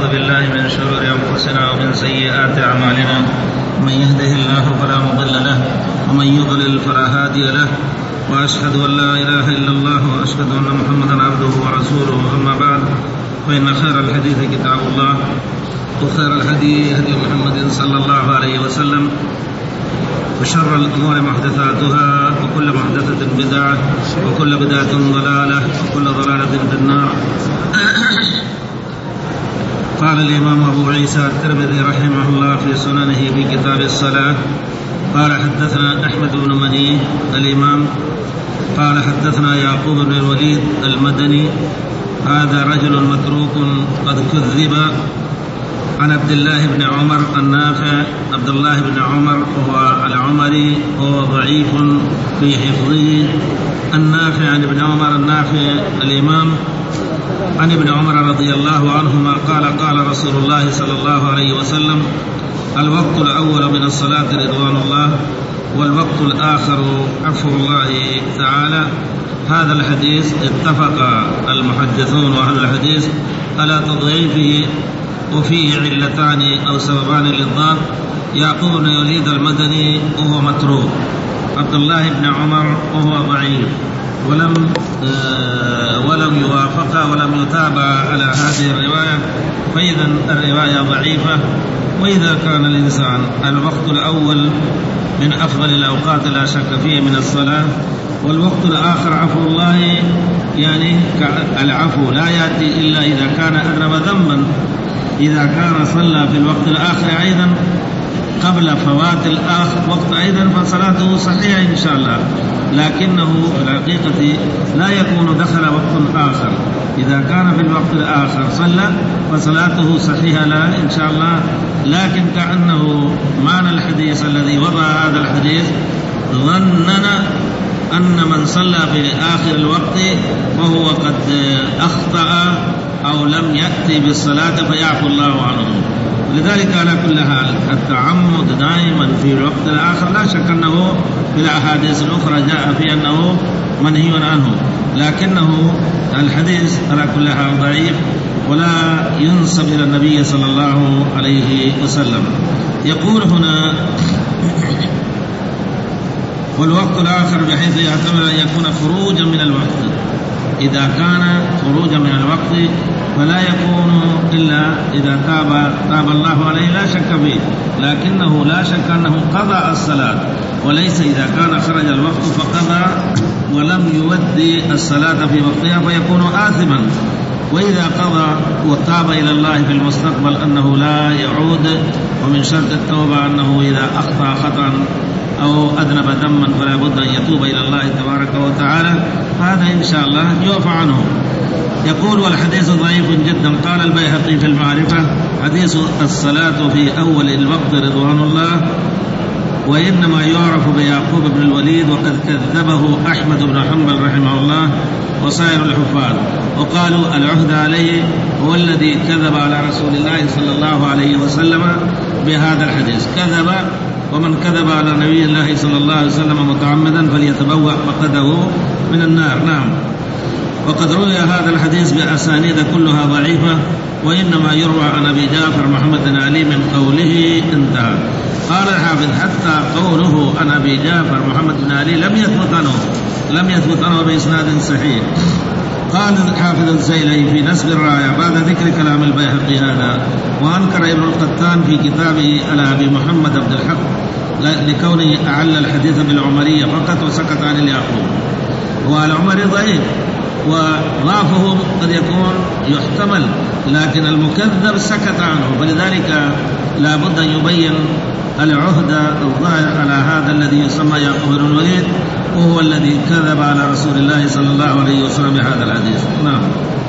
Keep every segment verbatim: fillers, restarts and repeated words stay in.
بالله من شرور أنفسنا ومن سيئات أعمالنا، من يهده الله فلا مضل له ومن يضلل فلا هادي له، وأشهد أن لا إله إلا الله وأشهد أن محمدا عبده ورسوله. أما بعد، فإن خير الحديث كتاب الله، وخير الهدي هدي محمد صلى الله عليه وسلم، وشر الأمور محدثاتها، وكل محدثة بدعة، وكل بدعة ضلالة، وكل ضلالة في النار. قال الإمام أبو عيسى الترمذي رحمه الله في سننه في كتاب الصلاة: قال حدثنا أحمد بن مني الإمام قال حدثنا يعقوب بن الوليد المدني، هذا رجل متروك قد كذب، عن عبد الله بن عمر النافع. عبد الله بن عمر هو العمري، هو ضعيف في حفظه. النافع عن ابن عمر النافع الإمام عن ابن عمر رضي الله عنهما قال: قال رسول الله صلى الله عليه وسلم: الوقت الأول من الصلاة رضوان الله، والوقت الآخر عفو الله تعالى. هذا الحديث اتفق المحدثون وأهل الحديث على تضعيفه، وفيه علتان أو سببان للضعف: يعقوب بن الوليد المدني وهو متروك، عبد الله بن عمر وهو ضعيف، ولم آه ولم يوافق ولم يتابع على هذه الرواية، فإذا الرواية ضعيفة. وإذا كان الإنسان الوقت الأول من أفضل الأوقات لا شك فيه من الصلاة، والوقت الآخر عفو الله، يعني العفو لا يأتي إلا إذا كان أذنب ذنبا. إذا كان صلى في الوقت الآخر أيضا قبل فوات الآخر وقت أيضا فصلاته صحيحة إن شاء الله، لكنه في الحقيقة لا يكون دخل وقت آخر. إذا كان في الوقت الآخر صلى فصلاته صحيحة لا إن شاء الله، لكن كأنه معنى الحديث الذي وضع هذا الحديث ظننا أن من صلى في آخر الوقت وهو قد أخطأ أو لم يأتي بالصلاة فيعفو الله عنه. لذلك على كل حال التعمد دائما في الوقت الآخر لا شك أنه في الأحاديث الأخرى جاء في أنه منهي عنه، لكنه الحديث على كل حال ضعيف ولا ينسب إلى النبي صلى الله عليه وسلم. يقول هنا: والوقت الآخر بحيث يحتمل أن يكون خروجا من الوقت. إذا كان خروجا من الوقت فلا يكون إلا إذا تاب تاب الله عليه لا شك فيه، لكنه لا شك أنه قضى الصلاة، وليس إذا كان خرج الوقت فقضى ولم يودي الصلاة في وقتها فيكون آثما. وإذا قضى وتاب إلى الله في المستقبل أنه لا يعود، ومن شرط التوبة أنه إذا أخطأ خطأ أو أذنب ذنبا فلا بد أن يتوب إلى الله تبارك وتعالى، هذا إن شاء الله يعفى عنه. يقول: والحديث ضعيف جدا. قال البيهقي في المعرفة: حديث الصلاة في أول الوقت رضوان الله، وإنما يعرف بيعقوب بن الوليد، وقد كذبه أحمد بن حنبل رحمه الله وسائر الحفاظ، وقالوا العهد عليه هو الذي كذب على رسول الله صلى الله عليه وسلم بهذا الحديث. كذب، ومن كذب على نبي الله صلى الله عليه وسلم متعمدا فليتبوأ مقعده من النار. نعم. وقد روي هذا الحديث بأسانيد كلها ضعيفة، وإنما يروى عن أبي جعفر محمد بن علي من قوله انتهى. قال الحافظ: حتى قوله عن أبي جعفر محمد بن علي لم يثبت عنه لم يثبت عنه بإسناد صحيح. قال الحافظ الزيلعي في نسب الراية بعد ذكر كلام البيهقي هذا: وأنكر ابن القطان في كتابه على أبي محمد بن الحق لكونه أعل الحديث بالعمرية فقط وسكت عن اليعقوب. والعمري ضعيف وضعفه قد يكون يحتمل، لكن المكذب سكت عنه، فلذلك لا بد أن يبين العهد الظاهر على هذا الذي يسمى يعقوب بن الوليد، وهو الذي كذب على رسول الله صلى الله عليه وسلم بهذا الحديث. نعم.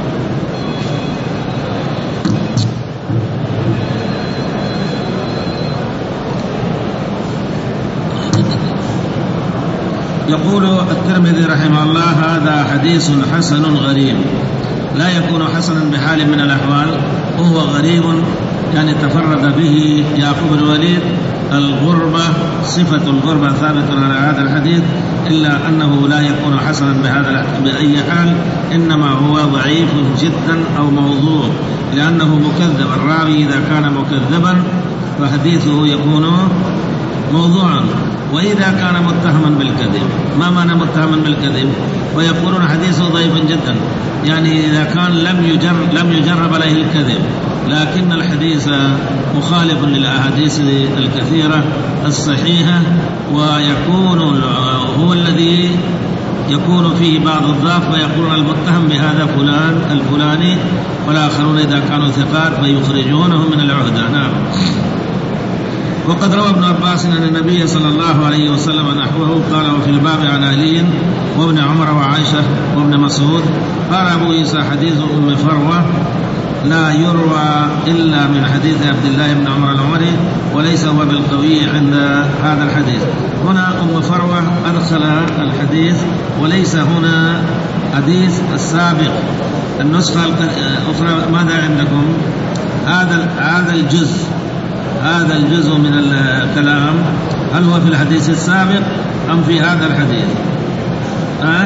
يقول الترمذي رحمه الله: هذا حديث حسن غريب، لا يكون حسنا بحال من الأحوال، وهو غريب يعني تفرد به يعقوب بن الوليد. الغربة، صفة الغربة ثابت على هذا الحديث، إلا أنه لا يكون حسنا بهذا بأي حال، إنما هو ضعيف جدا أو موضوع، لأنه مكذب. الراوي إذا كان مكذبا فحديثه يكون موضوعا، وإذا كان متهما بالكذب. ما معنى متهما بالكذب؟ ويقولون حديثه ضعيف جدا، يعني إذا كان لم يجرب, لم يجرب عليه الكذب، لكن الحديث مخالف للأحاديث الكثيرة الصحيحة، ويكون هو الذي يكون فيه بعض الضعف، ويقولون المتهم بهذا فلان الفلاني، والآخرون إذا كانوا ثقات فيخرجونهم من العهدة. نعم. وقد روى ابن عباس أن النبي صلى الله عليه وسلم نحوه قال: وفي الباب عن علي وابن عمر وعائشة وابن مسعود. قال أبو عيسى: حديث أم فروة لا يروى إلا من حديث عبد الله بن عمر العمري، وليس هو بالقوي عند هذا الحديث. هنا أم فروة أدخل الحديث، وليس هنا حديث السابق. النسخة الأخرى ماذا عندكم؟ هذا هذا الجزء هذا الجزء من الكلام هل هو في الحديث السابق أم في هذا الحديث؟ أه؟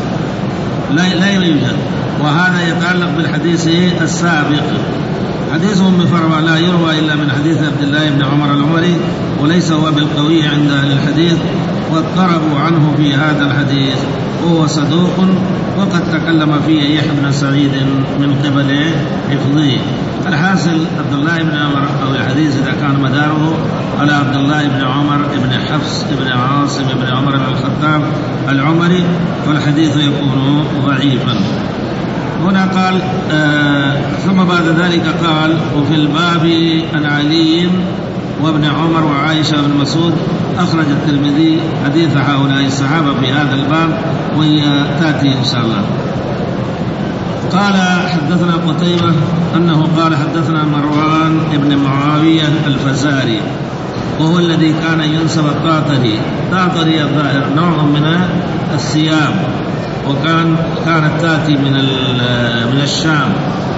لا لا يوجد، وهذا يتعلق بالحديث السابق. حديث أم فروة لا يروى إلا من حديث عبد الله بن عمر العمري، وليس هو بالقوي عند أهل الحديث، واضطربوا عنه في هذا الحديث، وهو صدوق وقد تكلم فيه يحيى بن سعيد من قبل حفظه. الحاصل عبد الله بن عمر أو الحديث إذا كان مداره على عبد الله بن عمر بن حفص بن عاصم بن عمر بن الخطاب العمري، والحديث يكون ضعيفا. هنا قال آه ثم بعد ذلك قال: وفي الباب عن علي وابن عمر وعائشة بن مسعود. أخرج الترمذي حديث هؤلاء الصحابة في هذا الباب، وهي تأتي إن شاء الله. قال: حدثنا قتيبة أنه قال: حدثنا مروان بن معاوية الفزاري، وهو الذي كان ينسب الطاطري. طاطري الظاهر نوع من الثياب، وكان كانت تأتي من من الشام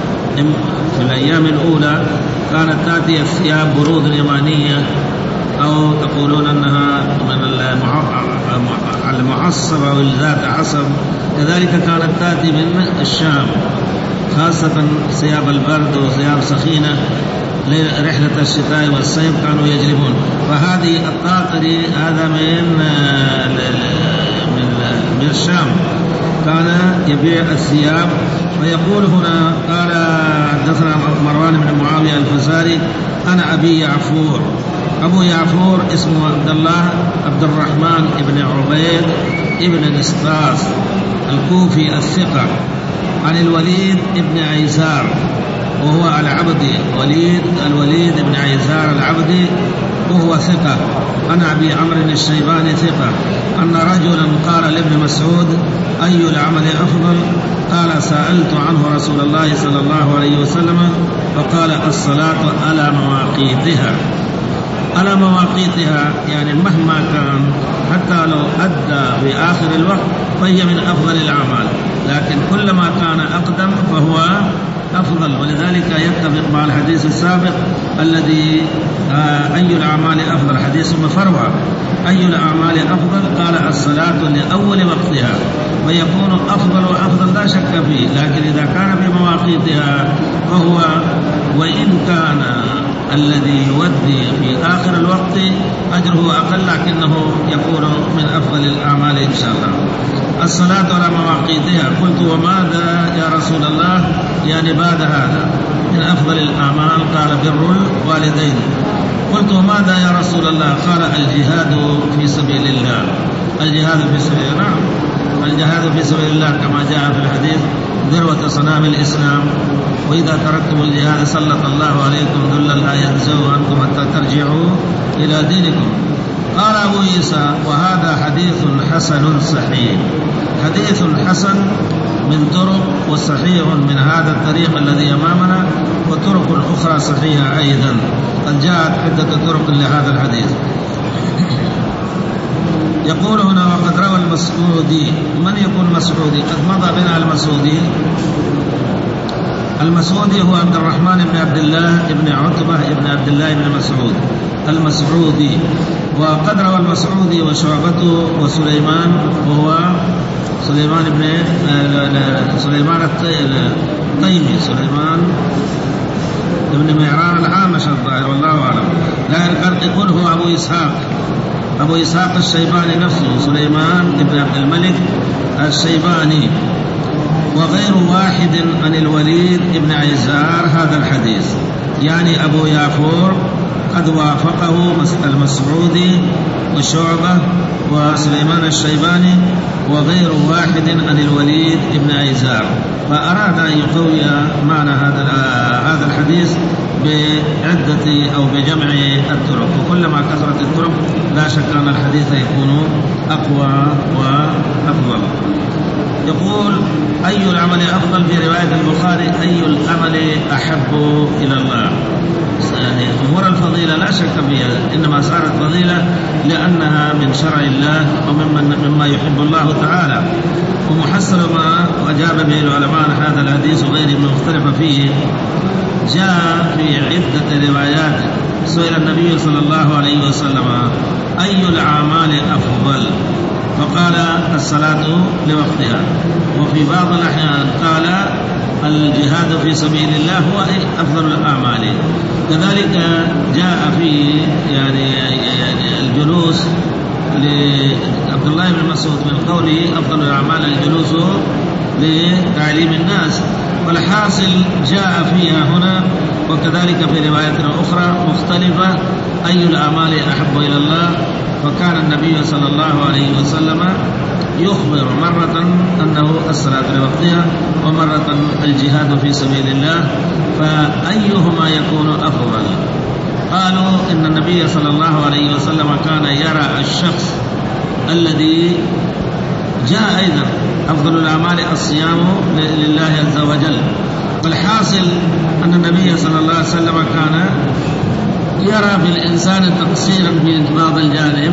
في الأيام الأولى، كانت تأتي الثياب برود يمانية، أو تقولون أنها من المعصبة أو ذات عصب، كذلك كانت تأتي من الشام، خاصة ثياب البرد وثياب سخينة رحلة الشتاء والصيف كانوا يجلبون. فهذه الطاطري هذا من من الشام، كان يبيع الثياب. ويقول هنا قال: حدثنا مروان بن معاوية الفزاري أنا أبي يعفور. أبو يعفور اسمه عبد الله عبد الرحمن بن عبيد ابن نسطاس الكوفي الثقة، عن الوليد بن عيسار وهو العبدي، وليد الوليد بن عيسار العبدي وهو ثقة، عن أبي عمرو الشيباني ثقة، أن رجلا قال لابن مسعود: أي العمل أفضل؟ قال: سألت عنه رسول الله صلى الله عليه وسلم فقال: الصلاة على مواقيتها. على مواقيتها يعني مهما كان، حتى لو أدى في آخر الوقت فهي من أفضل الأعمال، لكن كلما كان أقدم فهو أفضل. ولذلك يتفق مع الحديث السابق الذي آه أي الأعمال أفضل، حديث أم فروة أي الأعمال أفضل؟ قال: الصلاة لأول وقتها، ويكون أفضل وأفضل لا شك فيه، لكن إذا كان في مواقيتها فهو وإن كان الذي يودي في آخر الوقت أجره أقل، لكنه يكون من أفضل الأعمال إن شاء الله. الصلاة على مواقيتها. قلت: وماذا يا رسول الله يعني بعد هذا من أفضل الأعمال؟ قال: بر الوالدين. قلت: وماذا يا رسول الله؟ قال: الجهاد في سبيل الله. الجهاد في سبيل الله، نعم، الجهاد في سبيل الله كما جاء في الحديث ذروة صنام الإسلام، وإذا تركتم الجهاد سلط الله عليكم ذلا لا ينزعه عنكم حتى ترجعوا إلى دينكم. قال أبو عيسى: وهذا حديث حسن صحيح. حديث حسن من طرق، وصحيح من هذا الطريق الذي أمامنا، وطرق أخرى صحيحة أيضا، قد جاءت عدة طرق لهذا الحديث. يقول هنا: وقد روى المسعودي. من يكون مسعودي؟ قد مضى بنا المسعودي. المسعودي هو عبد الرحمن بن عبد الله بن عتبة بن عبد الله بن مسعود، المسعودي. وقد روى المسعودي وشعبته وسليمان، وهو سليمان بن سليمان الطيمي، سليمان ابن مهران العامش الظاهر والله أعلم، لا يقول هو أبو إسحاق، أبو إسحاق الشيباني نفسه سليمان بن عبد الملك الشيباني. وغير واحد عن الوليد بن عيزار هذا الحديث، يعني أبو يعفور قد وافقه المسعودي وشعبة وسليمان الشيباني وغير واحد عن الوليد بن عيزار، فأراد أن يقوي معنى هذا هذا الحديث بعدة أو بجمع الطرق، وكلما كثرت الطرق لا شك أن الحديث يكون أقوى وأفضل. يقول: أي العمل أفضل؟ في رواية البخاري: أي العمل أحب إلى الله؟ يعني أمور الفضيلة لا شك فيها، إنما صارت فضيلة لأنها من شرع الله ومما مما يحب الله تعالى. ومحصل ما أجاب به العلماء عن هذا الحديث وغيره مختلف فيه جاء في عدة روايات. سئل النبي صلى الله عليه وسلم: أي الأعمال أفضل؟ فقال: الصلاة لوقتها. وفي بعض الأحيان قال: الجهاد في سبيل الله هو أفضل الأعمال. كذلك جاء في يعني يعني الجلوس لعبد الله بن مسعود من قوله: أفضل الأعمال الجلوس لتعليم الناس. والحاصل جاء فيها هنا وكذلك في رواية أخرى مختلفة: أي الأعمال أحب إلى الله؟ فكان النبي صلى الله عليه وسلم يخبر مرة أنه الصلاة لوقتها ومرة الجهاد في سبيل الله، فأيهما يكون أفضل؟ قالوا إن النبي صلى الله عليه وسلم كان يرى الشخص الذي جاء أيضا أفضل الأعمال الصيام لله عز وجل. والحاصل أن النبي صلى الله عليه وسلم كان يرى في الإنسان تقصيرا في بعض الجانب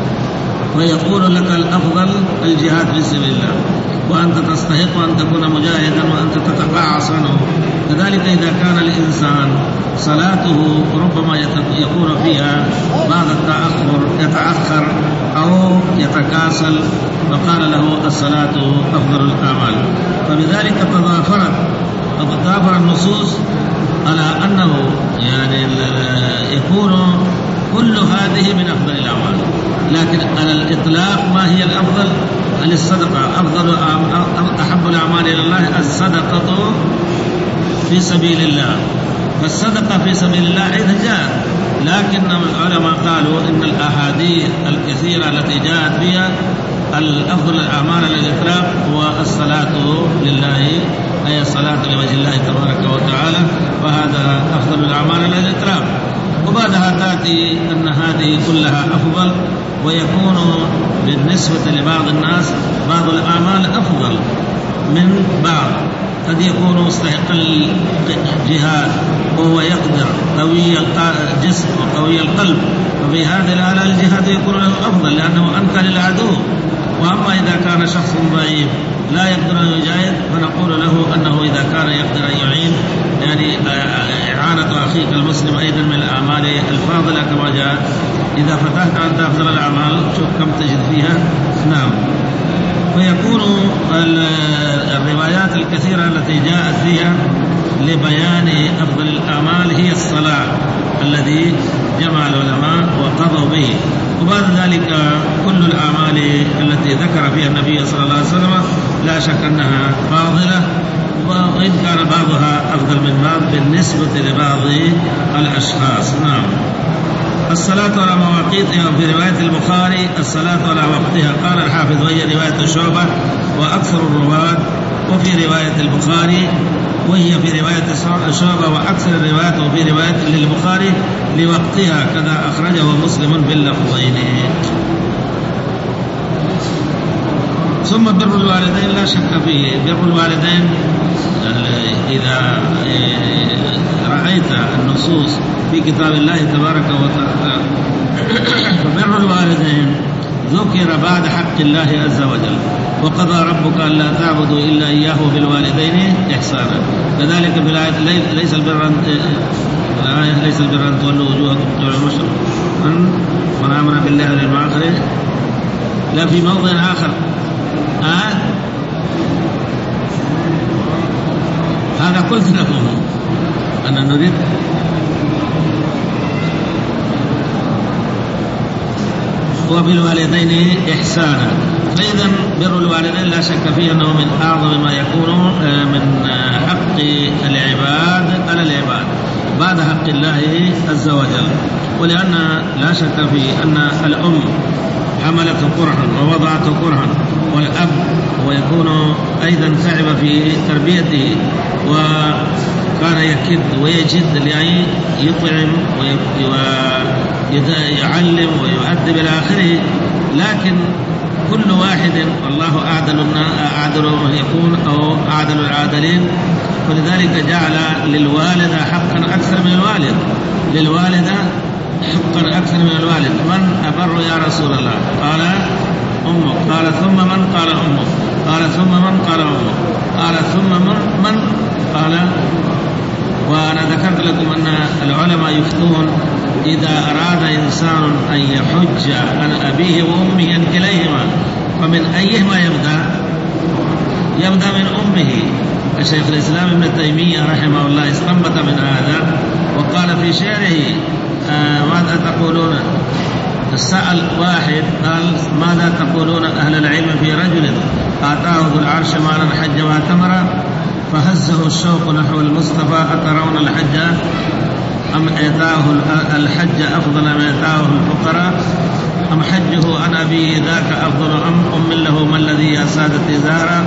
ويقول: لك الأفضل الجهاد في سبيل الله، وأنت تستحق أن تكون مجاهدا وأنت تتقاعس عنه. كذلك إذا كان الإنسان صلاته ربما يكون فيها بعض التأخر، يتأخر أو يتكاسل، فقال له: الصلاة أفضل الأعمال. فبذلك تضافرت تضافر النصوص على أنه يعني يكون كل هذه من أفضل الأعمال، لكن على الإطلاق ما هي الأفضل؟ الصدقة. أفضل أحب الأعمال إلى الله الصدقة في سبيل الله. فالصدقة في سبيل الله أيضا جاء، لكن العلماء قالوا إن الأحاديث الكثيرة التي جاءت فيها الأفضل الأعمال على الإطلاق هو الصلاة لله، أي الصلاة لوجه الله تبارك وتعالى، وهذا أفضل الأعمال على الإطلاق. وبعدها تأتي أن هذه كلها أفضل، ويكون بالنسبة لبعض الناس بعض الأعمال أفضل من بعض. قد يكون مستحق الجهاد وهو يقدر قوي الجسم وقوي القلب، وفي هذه الحالة الجهاد يكون له أفضل لأنه أنكى للعدو. وأما إذا كان شخص ضعيف لا يقدر أن يجاهد فنقول له أنه إذا كان يقدر أن يعين، يعني إعانة أخيك المسلم أيضا من الأعمال الفاضلة كما جاء: إذا فتحت أنت أفضل الأعمال شوف كم تجد فيها. نعم. ويكون الروايات الكثيرة التي جاءت فيها لبيان أفضل الأعمال هي الصلاة الذي جمع العلماء وقضوا به. وبعد ذلك كل الأعمال التي ذكر فيها النبي صلى الله عليه وسلم لا شك أنها فاضلة، وإن كان بعضها أفضل من بعض بالنسبة لبعض الأشخاص. نعم. الصلاة على مواقيتها. في رواية البخاري: الصلاة على وقتها. قال الحافظ: وهي رواية شعبة وأكثر الرواة. وفي رواية البخاري وهي في رواية شعبة وأكثر الروايات، وفي رواية للبخاري لوقتها، كذا أخرجه مسلم باللفظين. ثم بر الوالدين لا شك فيه. بر الوالدين إذا رأيت النصوص في كتاب الله تبارك وتعالى فبر الوالدين ذكر بعد حق الله عز وجل: وقضى ربك ألا تعبدوا إلا إياه وبالوالدين إحسانا. كذلك في الآية: ليس البر الآية ليس البر أن تولوا وجوهكم قبل المشرق من آمن بالله واليوم الآخر. لا في موضع آخر آه؟ هذا قلت لكم أن نريد وبالوالدين إحسانا. فإذا بر الوالدين لا شك فيه أنه من أعظم ما يكون من حق العباد على العباد بعد حق الله عز وجل. ولأن لا شك فيه أن الأم حملته كرها ووضعته كرها، والأب ويكون أيضا تعب في تربيته وكان يكد ويجد لأن يطعم ويعلم ويؤدب إلى آخره، لكن كل واحد والله أعدل أعدل يكون أو أعدل العادلين. ولذلك جعل للوالدة حقا أكثر من الوالد، للوالدة حقا أكثر من الوالد. من أبر يا رسول الله؟ قال أمك. قال ثم من؟ قال أمك. قال ثم من؟ قال أمك. قال ثم من؟ من؟ قال. وأنا ذكرت لكم أن العلماء يفتون إذا أراد إنسان أن يحج عن أبيه وأمه عن كليهما فمن أيهما يبدأ؟ يبدأ من أمه. الشيخ الإسلام ابن تيمية رحمه الله استنبط من هذا وقال في شعره آه ماذا تقولون؟ سأل واحد قال ماذا تقولون أهل العلم في رجل آتاه ذو العرش مالا حج واعتمر فهزه الشوق نحو المصطفى أترون الحج أم آتاه الحج أفضل ما آتاه الفقراء أم حجه عن أبيه ذاك أفضل أم أم له ما الذي يا سادتي زارا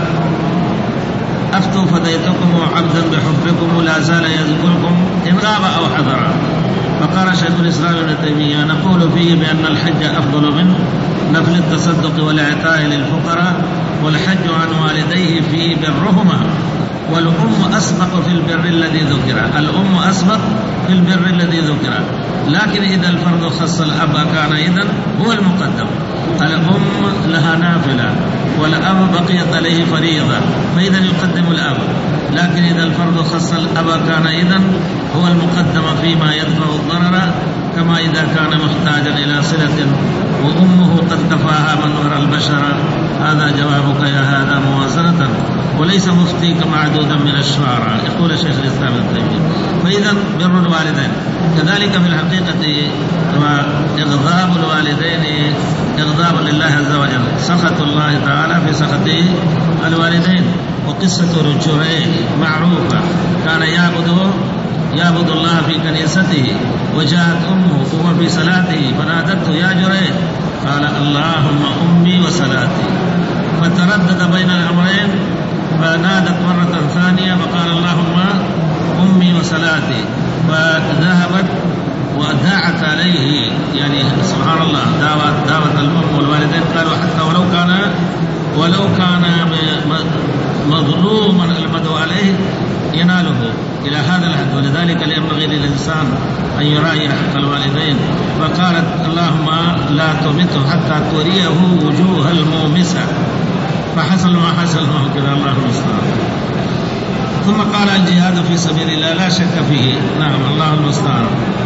أفتوا فديتكم عبدا بحبكم لا زال يذكركم إن غاب أو حضر. فقال شيخ الإسلام ابن تيمية نقول فيه بأن الحج أفضل من نفل التصدق والإعطاء للفقراء، والحج عن والديه في برهما، والأم أسبق في البر الذي ذكر. الأم أسبق في البر الذي ذكر، لكن إذا الفرض خص الأب كان إذن هو المقدم. الأم لها نافلة والأب بقيت عليه فريضة فإذا يقدم الأب، لكن إذا الفرض خص الأب كان إذن هو المقدم فيما يدفع الضرر، كما إذا كان محتاجا إلى صلة وأمه قد كفاها منور البشر. هذا جوابك يا هذا موازنة وليس مفتيك معدودا من الشعراء، يقول شيخ الإسلام ابن تيمية. فإذا بر الوالدين كذلك في الحقيقة إغضاب الوالدين إغضاب لله عز وجل، سخط الله تعالى في سخط الوالدين. وقصة جريج معروفة، كان يعبد يعبد الله في كنيسته وجاءت أمه وهو في صلاته فنادته يا جريج قال اللهم أمي وصلاتي، فتردد بين الأمرين فنادت مرة ثانية فقال اللهم أمي وصلاتي، فذهبت وداعت عليه، يعني سبحان الله دعوت دعوت الأم والوالدين قالوا حتى ولو كان ولو كان مظلوما المدعو عليه يناله إلى هذا الحد. ولذلك ينبغي للإنسان أن يراعي حق الوالدين. فقالت اللهم لا تمته حتى تريه وجوه المومسة، فحصل ما حصل ما كذا الله المستعان. ثم قال الجهاد في سبيل الله لا شك فيه، نعم الله المستعان.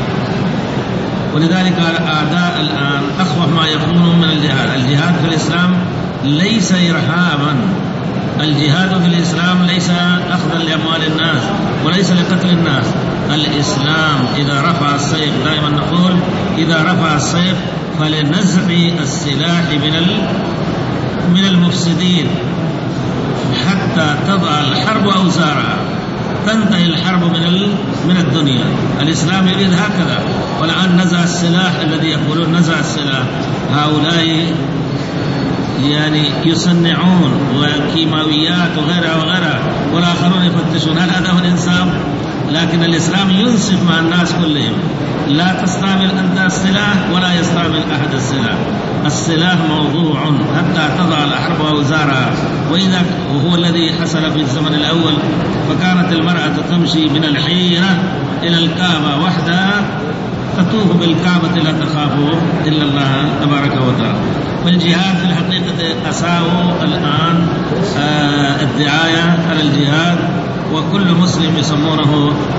ولذلك الأعداء الآن أخوف ما يكون من الجهاد. الجهاد في الإسلام ليس إرهابا، الجهاد في الإسلام ليس أخذا لأموال الناس وليس لقتل الناس. الإسلام إذا رفع السيف، دائما نقول إذا رفع السيف فلنزع السلاح من من المفسدين حتى تضع الحرب أوزارها، تنتهي الحرب من من الدنيا. الإسلام يريد هكذا. والآن نزع السلاح، الذي يقولون نزع السلاح هؤلاء يعني يصنعون وكيماويات وغيرها وغيرها، والآخرون يفتشون. هل هذا هو الإنسان؟ لكن الإسلام ينصف مع الناس كلهم، لا تستعمل أنت السلاح ولا يستعمل أحد السلاح. السلاح موضوع حتى تضع الحرب أوزارها. وإذا وهو الذي حصل في الزمن الأول، فكانت المرأة تمشي من الحيرة إلى الكعبة وحدها، تطوف بالكعبة لا تخاف إلا الله تبارك وتعالى. والجهاد في الحقيقة أساءوا الآن الدعاية على الجهاد، وكل مسلم يسمونه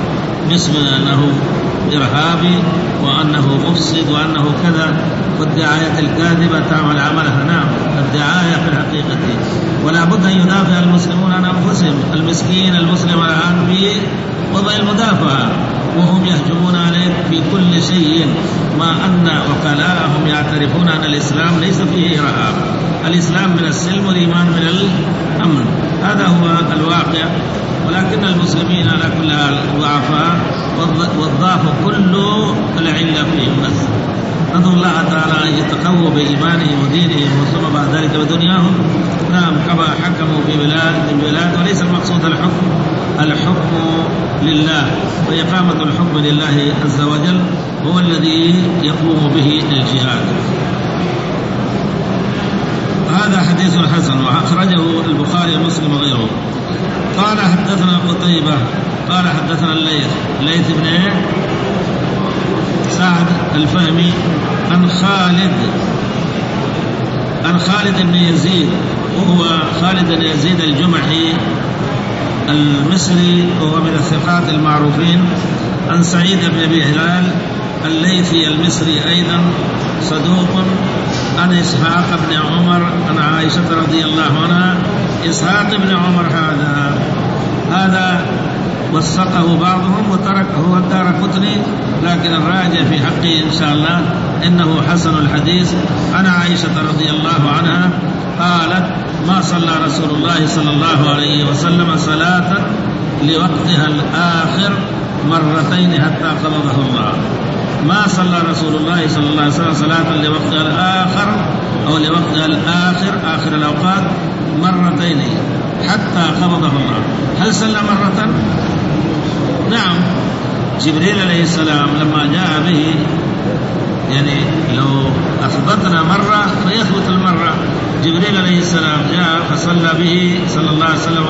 باسم أنه إرهابي وأنه مفسد وأنه كذا، والدعاية الكاذبة تعمل عملها. نعم، الدعاية في الحقيقة، ولا بد أن يدافع المسلمون عن أنفسهم. المسكين المسلم الآن في وضع المدافعة، وهم يهجمون عليك في كل شيء، ما أن وكلاءهم يعترفون أن الإسلام ليس فيه إرهاب، الإسلام من السلم والإيمان من الأمن. هذا هو الواقع، ولكن المسلمين على كل حال ضعفاء، والضعف كله العلة فيهم بس. ندعو الله تعالى أن يتقووا بإيمانهم ودينهم وثم بعد ذلك بدنياهم. نعم، كما حكموا في بلاد البلاد، وليس المقصود الحكم، الحكم لله، وإقامة الحكم لله عز وجل هو الذي يقوم به الجهاد. هذا حديث حسن وأخرجه البخاري ومسلم وغيره. قال حدثنا قتيبة قال حدثنا الليث الليث بن سعد الفهمي عن خالد عن خالد بن يزيد، وهو خالد بن يزيد الجمحي المصري، وهو من الثقات المعروفين، عن سعيد بن أبي هلال الليثي المصري أيضا صدوق، عن إسحاق بن عمر عن عائشة رضي الله عنها. إسحاق بن عمر هذا هذا وثقه بعضهم وتركه الدارقطني، لكن الراجع في حقه إن شاء الله إنه حسن الحديث. عن عائشة رضي الله عنها قالت: ما صلى رسول الله صلى الله عليه وسلم صلاة لوقتها الآخر مرتين حتى قبضه الله. ما صلى رسول الله صلى الله عليه وسلم صلاة لوقتها الآخر أو لوقتها الآخر آخر الأوقات مرتين حتى قبضه الله. هل صلى مرة؟ نعم، جبريل عليه السلام لما جاء به، يعني لو أثبتنا مرة فيثبت المرة. جبريل عليه السلام جاء فصلى به صلى الله عليه وسلم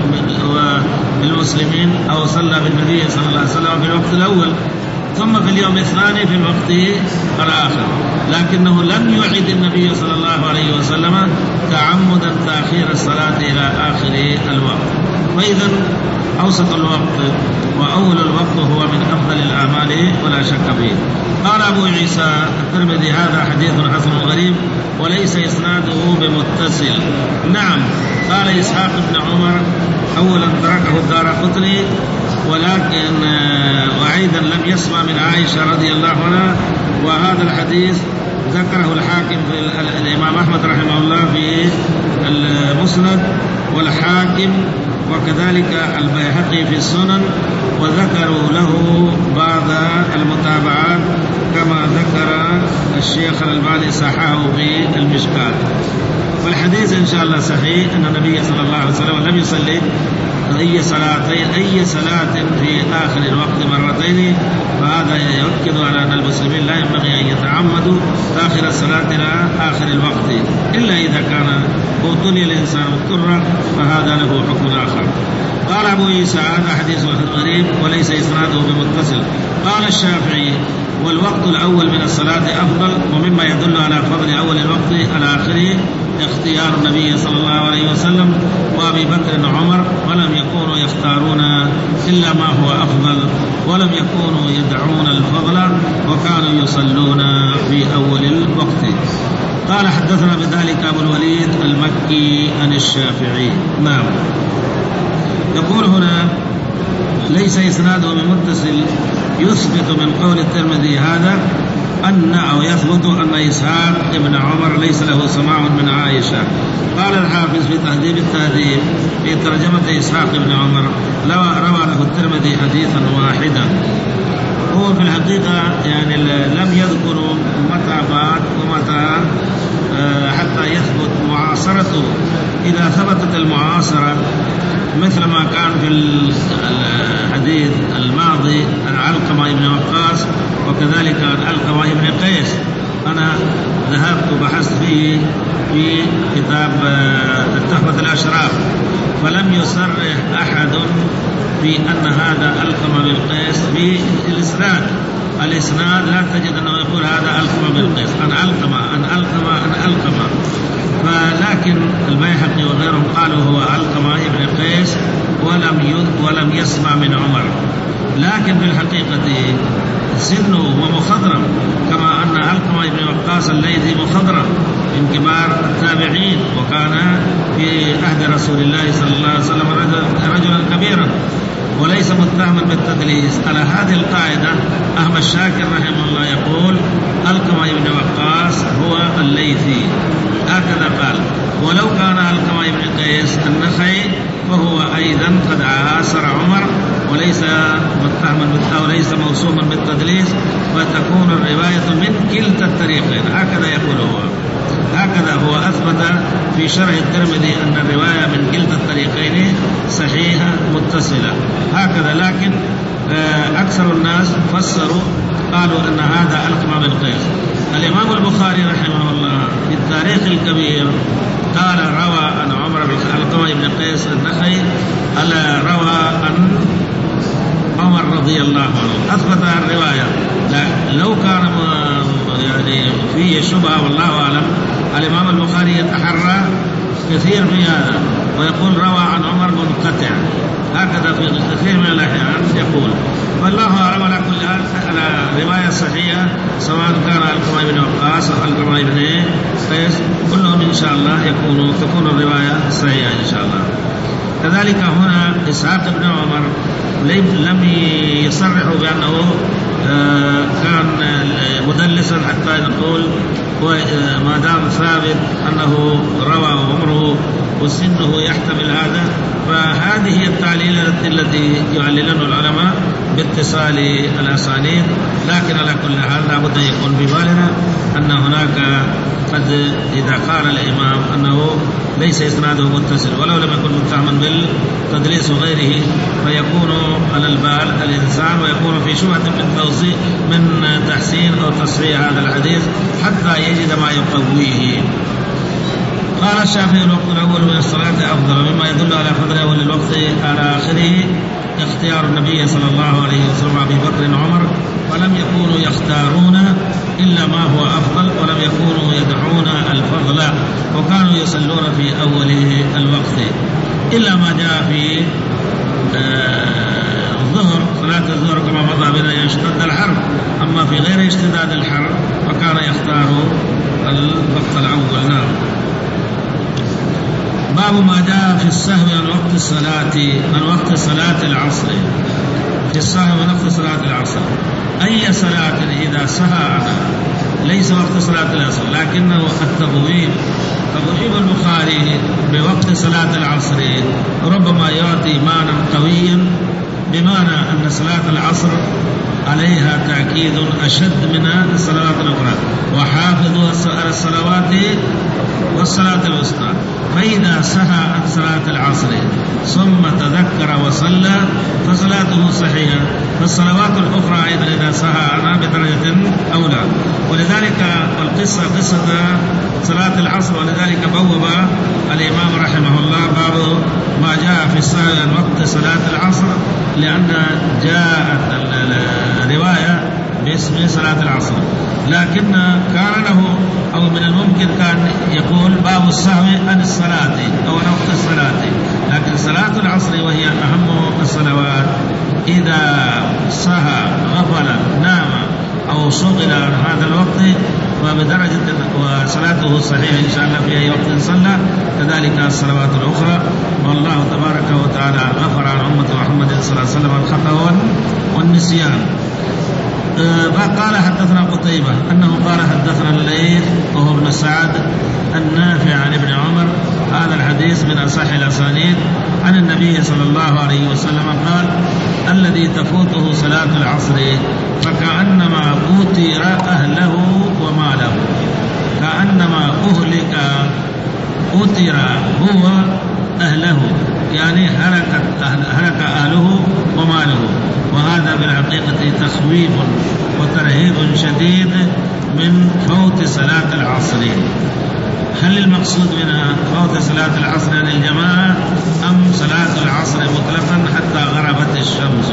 بالمسلمين، أو صلى بالنبي صلى الله عليه وسلم في الوقت الأول، ثم في اليوم الثاني في الوقت الآخر، لكنه لم يعد النبي صلى الله عليه وسلم تعمدا تأخير الصلاة إلى آخر الوقت. فإذا أوسط الوقت وأول الوقت هو من أفضل الأعمال ولا شك فيه. قال أبو عيسى الترمذي: هذا حديث حسن غريب وليس إسناده بمتصل. نعم، قال إسحاق بن عمر أولا تركه الدارقطني، ولكن وأيضا لم يسمع من عائشة رضي الله عنها. وهذا الحديث ذكره الحاكم في الإمام أحمد رحمه الله في المسند، والحاكم وكذلك البيهقي في السنن، وذكروا له بعض المتابعات كما ذكر الشيخ الألباني صححه في المشكات. والحديث إن شاء الله صحيح أن النبي صلى الله عليه وسلم لم يصلي أي صلاتين أي صلاة في آخر الوقت مرتين، فهذا يؤكد على أن المسلمين لا ينبغي أن يتعمدوا تأخير الصلاة إلى آخر الوقت، إلا إذا كان ابتلي الإنسان مضطرا فهذا له حكم آخر. قال أبو عيسى: هذا حديث غريب وليس إسناده بمتصل. قال الشافعي: والوقت الأول من الصلاة أفضل، ومما يدل على فضل أول الوقت على آخره اختيار النبي صلى الله عليه وسلم وأبي بكر وعمر، ولم يكونوا يختارون إلا ما هو أفضل، ولم يكونوا يدعون الفضل، وكانوا يصلون في أول الوقت. قال: حدثنا بذلك أبو الوليد المكي عن الشافعي. نعم، يقول هنا: ليس إسناده بمتصل، يثبت من قول الترمذي هذا أن أو يثبت أن إسحاق ابن عمر ليس له سماع من عائشة. قال الحافظ في تهذيب التهذيب في ترجمة إسحاق ابن عمر: روى له الترمذي حديثا واحدا. هو في الحقيقة يعني لم يذكروا متى بعد ومتى حتى يثبت معاصرته. إذا ثبتت المعاصرة مثل ما كان في الحديث الماضي عن علقمة بن وقاص وكذلك عن علقمة بن قيس، أنا ذهبت وبحثت فيه في كتاب التحفة الأشراف، فلم يصرح أحد في أن هذا علقمة بن قيس في الإسناد. الإسناد لا تجد أنه يقول هذا علقمة بن قيس عن علقمة عن علقمة عن علقمة، فلكن البيهقي وغيرهم قالوا هو علقمة بن قيس ولم ولم يسمع من عمر. لكن في الحقيقة سنه ومخضرم، كما أن علقمة بن وقاص الليثي مخضرم من كبار التابعين، وكان في عهد رسول الله صلى الله عليه وسلم رجلا كبيرا وليس متهما بالتدليس. على هذه القاعدة أحمد شاكر رحمه الله يقول علقمة بن وقاص هو الليثي، هكذا قال. ولو كان علقمة بن قيس النخعي فهو أيضا قد عاصر عمر وليس متهما أو ليس موصوفا بالتدليس، فتكون الرواية من كلتا الطريقين، هكذا يقول هو. هكذا هو أثبت في شرح الترمذي أن الرواية من كلتا الطريقين صحيحة متصلة، هكذا. لكن أكثر الناس فسروا قالوا أن هذا علقمة بن قيس. الإمام البخاري رحمه الله في التاريخ الكبير قال روى عن عمر بن علقمة بن قيس النخعي، ألا روى عن عمر رضي الله عنه، أثبت الرواية. لو كان يعني فيه شبهة والله أعلم، الإمام البخاري يتحرى كثير في هذا ويقول روى عن عمر منقطع، هكذا في كثير من الأحيان يقول. والله أعلم. على كل حال على رواية صحيحة سواء كان علقمة بن وقاص أو علقمة بن قيس كلهم إن شاء الله يكونوا تكون الرواية صحيحة إن شاء الله. كذلك هنا إسحاق بن عمر لم يصرحوا بأنه كان مدلسا حتى نقول ما دام ثابت أنه روى وعمره وسنه يحتمل هذا، فهذه هي التعليلات التي يعللون العلماء باتصال الأسانيد. لكن على كل حال لا بد أن يكون في بالنا أن هناك قد إذا قال الإمام أنه ليس إسناده متصل ولو لم يكن متهما بالتدليس وغيره، فيكون على البال الإنسان ويكون في شبهة من توصيل من تحسين أو تصحيح هذا الحديث حتى يجد ما يقويه. قال الشافعي الوقت الأول من الصلاة أفضل، مما يدل على فضل أول الوقت على آخره اختيار النبي صلى الله عليه وسلم أبي بكر وعمر، ولم يكونوا يختارون إلا ما هو أفضل، ولم يكونوا يدعون الفضل، وكانوا يصلون في أول الوقت إلا ما جاء في الظهر صلاة الظهر كما مضى بنا يشتد الحر. أما في غير اشتداد الحر فكان يختار الوقت الأول. نعم. باب ما جاء في السهو عن وقت الصلاة عن وقت صلاة العصر، في السهو عن وقت صلاة العصر أي صلاة إذا سهى عنها، ليس وقت صلاة العصر لكنه التبويب. تبويب البخاري بوقت صلاة العصر ربما يأتي معنى قويا، بمعنى أن صلاة العصر عليها تأكيد أشد من الصلوات الأخرى، وحافظوا على الصلوات والصلاة الوسطى. فإذا سهى عن صلاة العصر ثم تذكر وصلى فصلاته صحيحة، فالصلوات الأخرى أيضا إذا سهى عنها بدرجة أولى. ولذلك القصة قصة صلاة العصر، ولذلك بوب الإمام رحمه الله باب ما جاء في السهو عن وقت صلاة العصر، لأن جاءت الرواية باسم صلاة العصر، لكن كان له أو من الممكن كان يقول باب السهو عن الصلاة أو عن وقت الصلاة، لكن صلاة العصر وهي أهم الصلوات إذا سهى غفل نام أو شغل عن هذا الوقت وبدرجة وصلاته صحيحة إن شاء الله في أي وقت صلى. كذلك الصلوات الأخرى، والله تبارك وتعالى غفر عن أمة محمد صلى الله عليه وسلم الخطأ والنسيان. قال حدثنا قتيبة أنه قال حدثنا الليث وهو ابن سعد النافع عن ابن عمر، هذا الحديث من أصح الأسانيد عن النبي صلى الله عليه وسلم قال: الذي تفوته صلاة العصر فكأنما أوتر أهله وماله، كأنما أهلك أوتر هو أهله، يعني هلك هلك أهله وماله. وهذا بالحقيقة تخويف وترهيب شديد من فوت صلاة العصر. هل المقصود منها فوت صلاة العصر عن الجماعة أم صلاة العصر مطلقا حتى غربت الشمس؟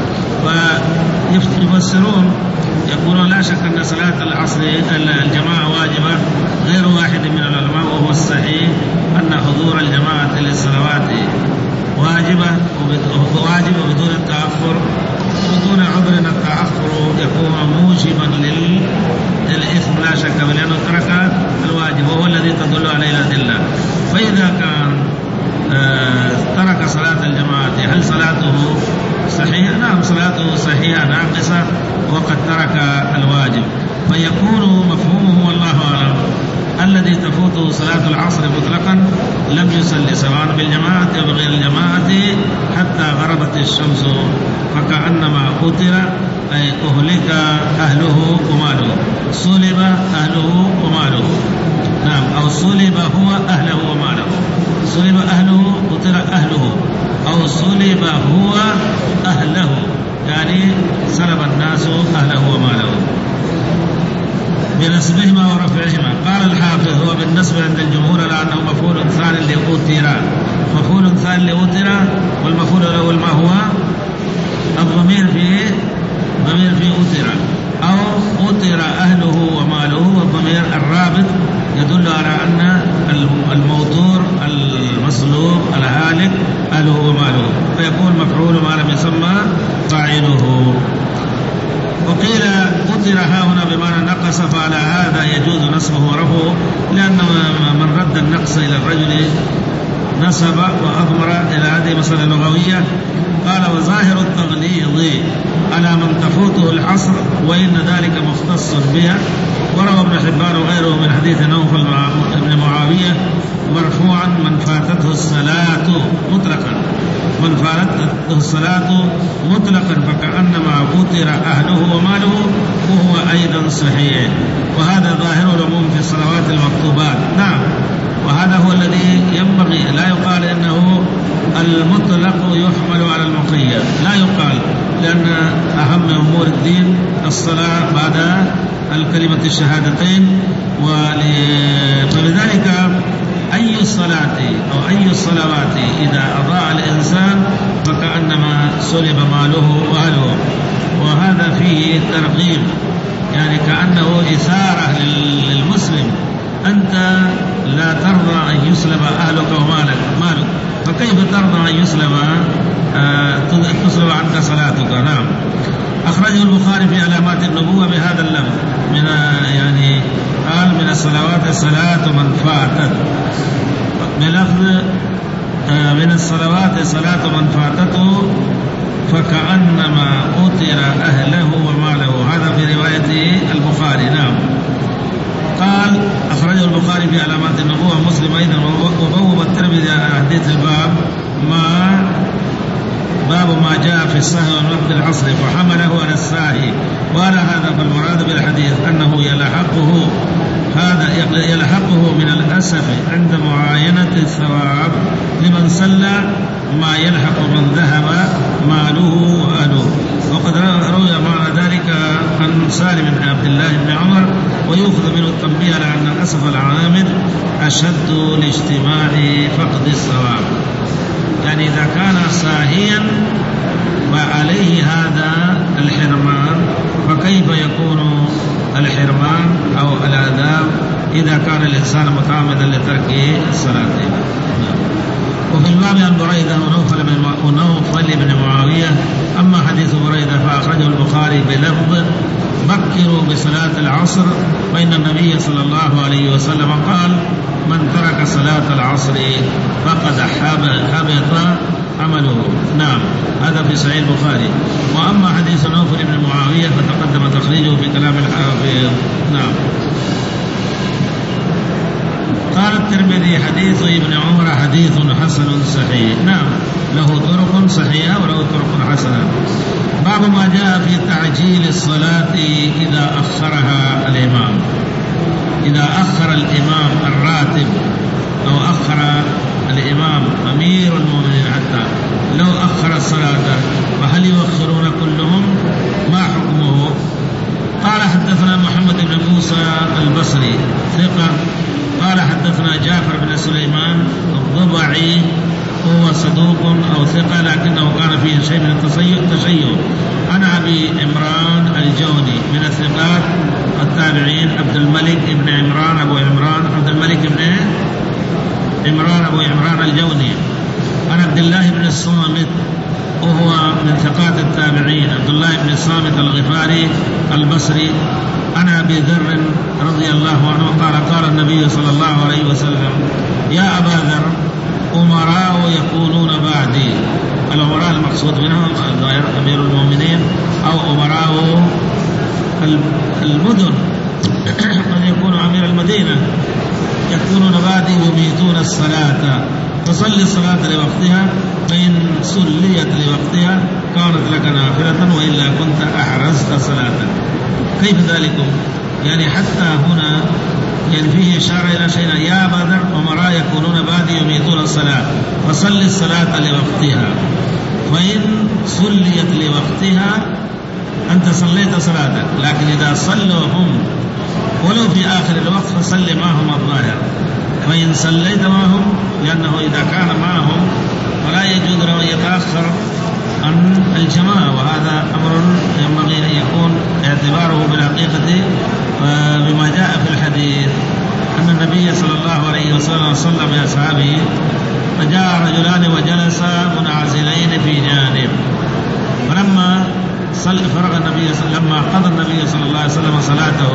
ويفسرون يقولون لا شك أن صلاة العصر الجماعة واجبة، غير واحد من العلماء وهو الصحيح أن حضور الجماعة للصلوات واجبة واجبة بدون التأخر، بدون عذر التأخر يكون موجبا للإثم لا شك، لأنه ترك الواجب وهو الذي تدل عليه الأدلة. فإذا كان آه ترك صلاة الجماعة هل صلاته صحيحة؟ نعم صلاته صحيحة ناقصة وقد ترك الواجب، فيكون مفهومه والله أعلم الذي تفوته صلاة العصر مطلقا لم يصلي سواء بالجماعة أو بغير الجماعة حتى غربت الشمس، فكأنما قتل أي أهلك أهله وماله، صلب أهله وماله، نعم، أو صلب هو أهله وماله، صلب أهله قتل أهله، أو صلب هو أهله، يعني سلب الناس أهله وماله بنسبهما ورفعهما. قال الحافظ هو بالنسبة عند الجمهور لأنه مفعول ثاني لأوتر، مفعول ثاني لأوتر، والمفعول الأول ما هو؟ الضمير في ضمير في أوتر، أو أوتر أهله وماله، والضمير الرابط يدل على أن الموتور المسلوب الهالك أهله وماله، فيكون مفعول ما لم يسمى فاعله. وقيل قتل ها هنا بمعنى نقص، فعلى هذا يجوز نصبه ورفعه، لأن من رد النقص إلى الرجل نسب وأضمر إلى هذه مسألة لغوية. قال وظاهر التغليظ على من تفوته العصر وإن ذلك مختص بها. وروى ابن حبان وغيره من حديث نوفل بن معاوية مرفوعا من فاتته الصلاة مطلقا، من فاتته الصلاة مطلقا فكأنما قتل أهله وماله، وهو أيضا صحيح. وهذا ظاهر العموم في الصلوات المكتوبات، نعم، وهذا هو الذي ينبغي، لا يقال إنه المطلق يحمل على المقيد، لا يقال، لأن أهم أمور الدين الصلاة بعد الكلمة الشهادتين. ولذلك أي الصلاة أو أي الصلوات إذا أضاع الإنسان فكأنما سلب ماله وأهله، وهذا فيه ترغيب، يعني كأنه إثارة للمسلم، أنت لا ترضى أن يسلب أهلك ومالك مالك، فكيف ترضى أن يسلب آه تسلب عنك صلاتك؟ نعم. أخرجه البخاري في علامات النبوة بهذا اللفظ، من يعني قال من الصلوات الصلاة من فاتت، بلفظ آه من الصلوات صلاة من فاتته فكأنما قتل أهله وماله، هذا في رواية البخاري. نعم. قال أخرجه البخاري في علامات النبوة، مسلم أيضا، وبوب الترمذي حديث الباب ما باب ما جاء في السهو والوقت العصر فحمله على الساهي، وعلى هذا فالمراد بالحديث أنه يلحقه هذا يلحقه من الأسف عند معاينة الثواب لمن صلى ما يلحق من ذهب ماله وأهله. وقد روي معنى ذلك عن سالم بن عبد الله بن عمر، ويؤخذ منه التنبيه على أن الأسف العامل أشد لاجتماع فقد الثواب، يعني إذا كان ساهيا وعليه هذا الحرمان فكيف يكون الحرمان أو العذاب إذا كان الإنسان متعمدا لترك الصلاة؟ وفي الباب عن بريدة ونوفل بن ونوفل بن معاوية. أما حديث بريدة فأخرجه البخاري بلفظ بكروا بصلاة العصر، فإن النبي صلى الله عليه وسلم قال من ترك صلاة العصر فقد حبط عمله. نعم، هذا في صحيح البخاري. وأما حديث نوفل بن معاوية فتقدم تخريجه في كلام الحافظ. نعم. قال الترمذي حديث ابن عمر حديث حسن صحيح، نعم، له طرق صحيحة وله طرق حسنة. باب ما جاء في تعجيل الصلاة إذا أخرها الإمام، إذا أخر الإمام الراتب أو أخر الإمام أمير المؤمنين حتى لو أخر الصلاة فهل يؤخرون كلهم؟ ما حكمه؟ قال حدثنا محمد بن موسى البصري ثقة، قال حدثنا جعفر بن سليمان الضبعي هو صدوق أو ثقة لكنه كان فيه شيء من التشيع. عن أبي عمران الجوني من الثقات التابعين عبد الملك بن عمران أبو عمران عبد الملك بن عمران أبو عمران الجوني عن عبد الله بن الصامت وهو من ثقات التابعين، عبد الله بن الصامت الغفاري البصري، عن أبي ذر رضي الله عنه قال قال النبي صلى الله عليه وسلم: يا أبا ذر أمراء يكونون بعدي. الأمراء المقصود منهم أمير المؤمنين أو أمراء المدن، قد يكون أمير المدينة، يكونون بعدي يميتون الصلاة، تصلي الصلاة لوقتها، فإن صليت لوقتها كانت لك نافلة وإلا كنت أحرزت صلاة. كيف ذلك؟ يعني حتى هنا يعني فيه إشارة إلى شيء: يا أبا ذر أمراء يكونون بعدي يميتون الصلاة، فصل الصلاة لوقتها، فإن صليت لوقتها أنت صليت صلاتك، لكن إذا صلوا هم ولو في آخر الوقت فصل معهم الظاهر، فإن صليت معهم، لأنه إذا كان معهم فلا يجوز له أن يتأخر عن الجماعة، وهذا أمر ينبغي أن يكون اعتباره بالحقيقة بما جاء في الحديث أن النبي صلى الله عليه وسلم صلى بأصحابه، فجاء رجلان وجلسا منعزلين في جانب، فلما فرغ النبي لما قضى النبي صلى الله عليه وسلم صلاته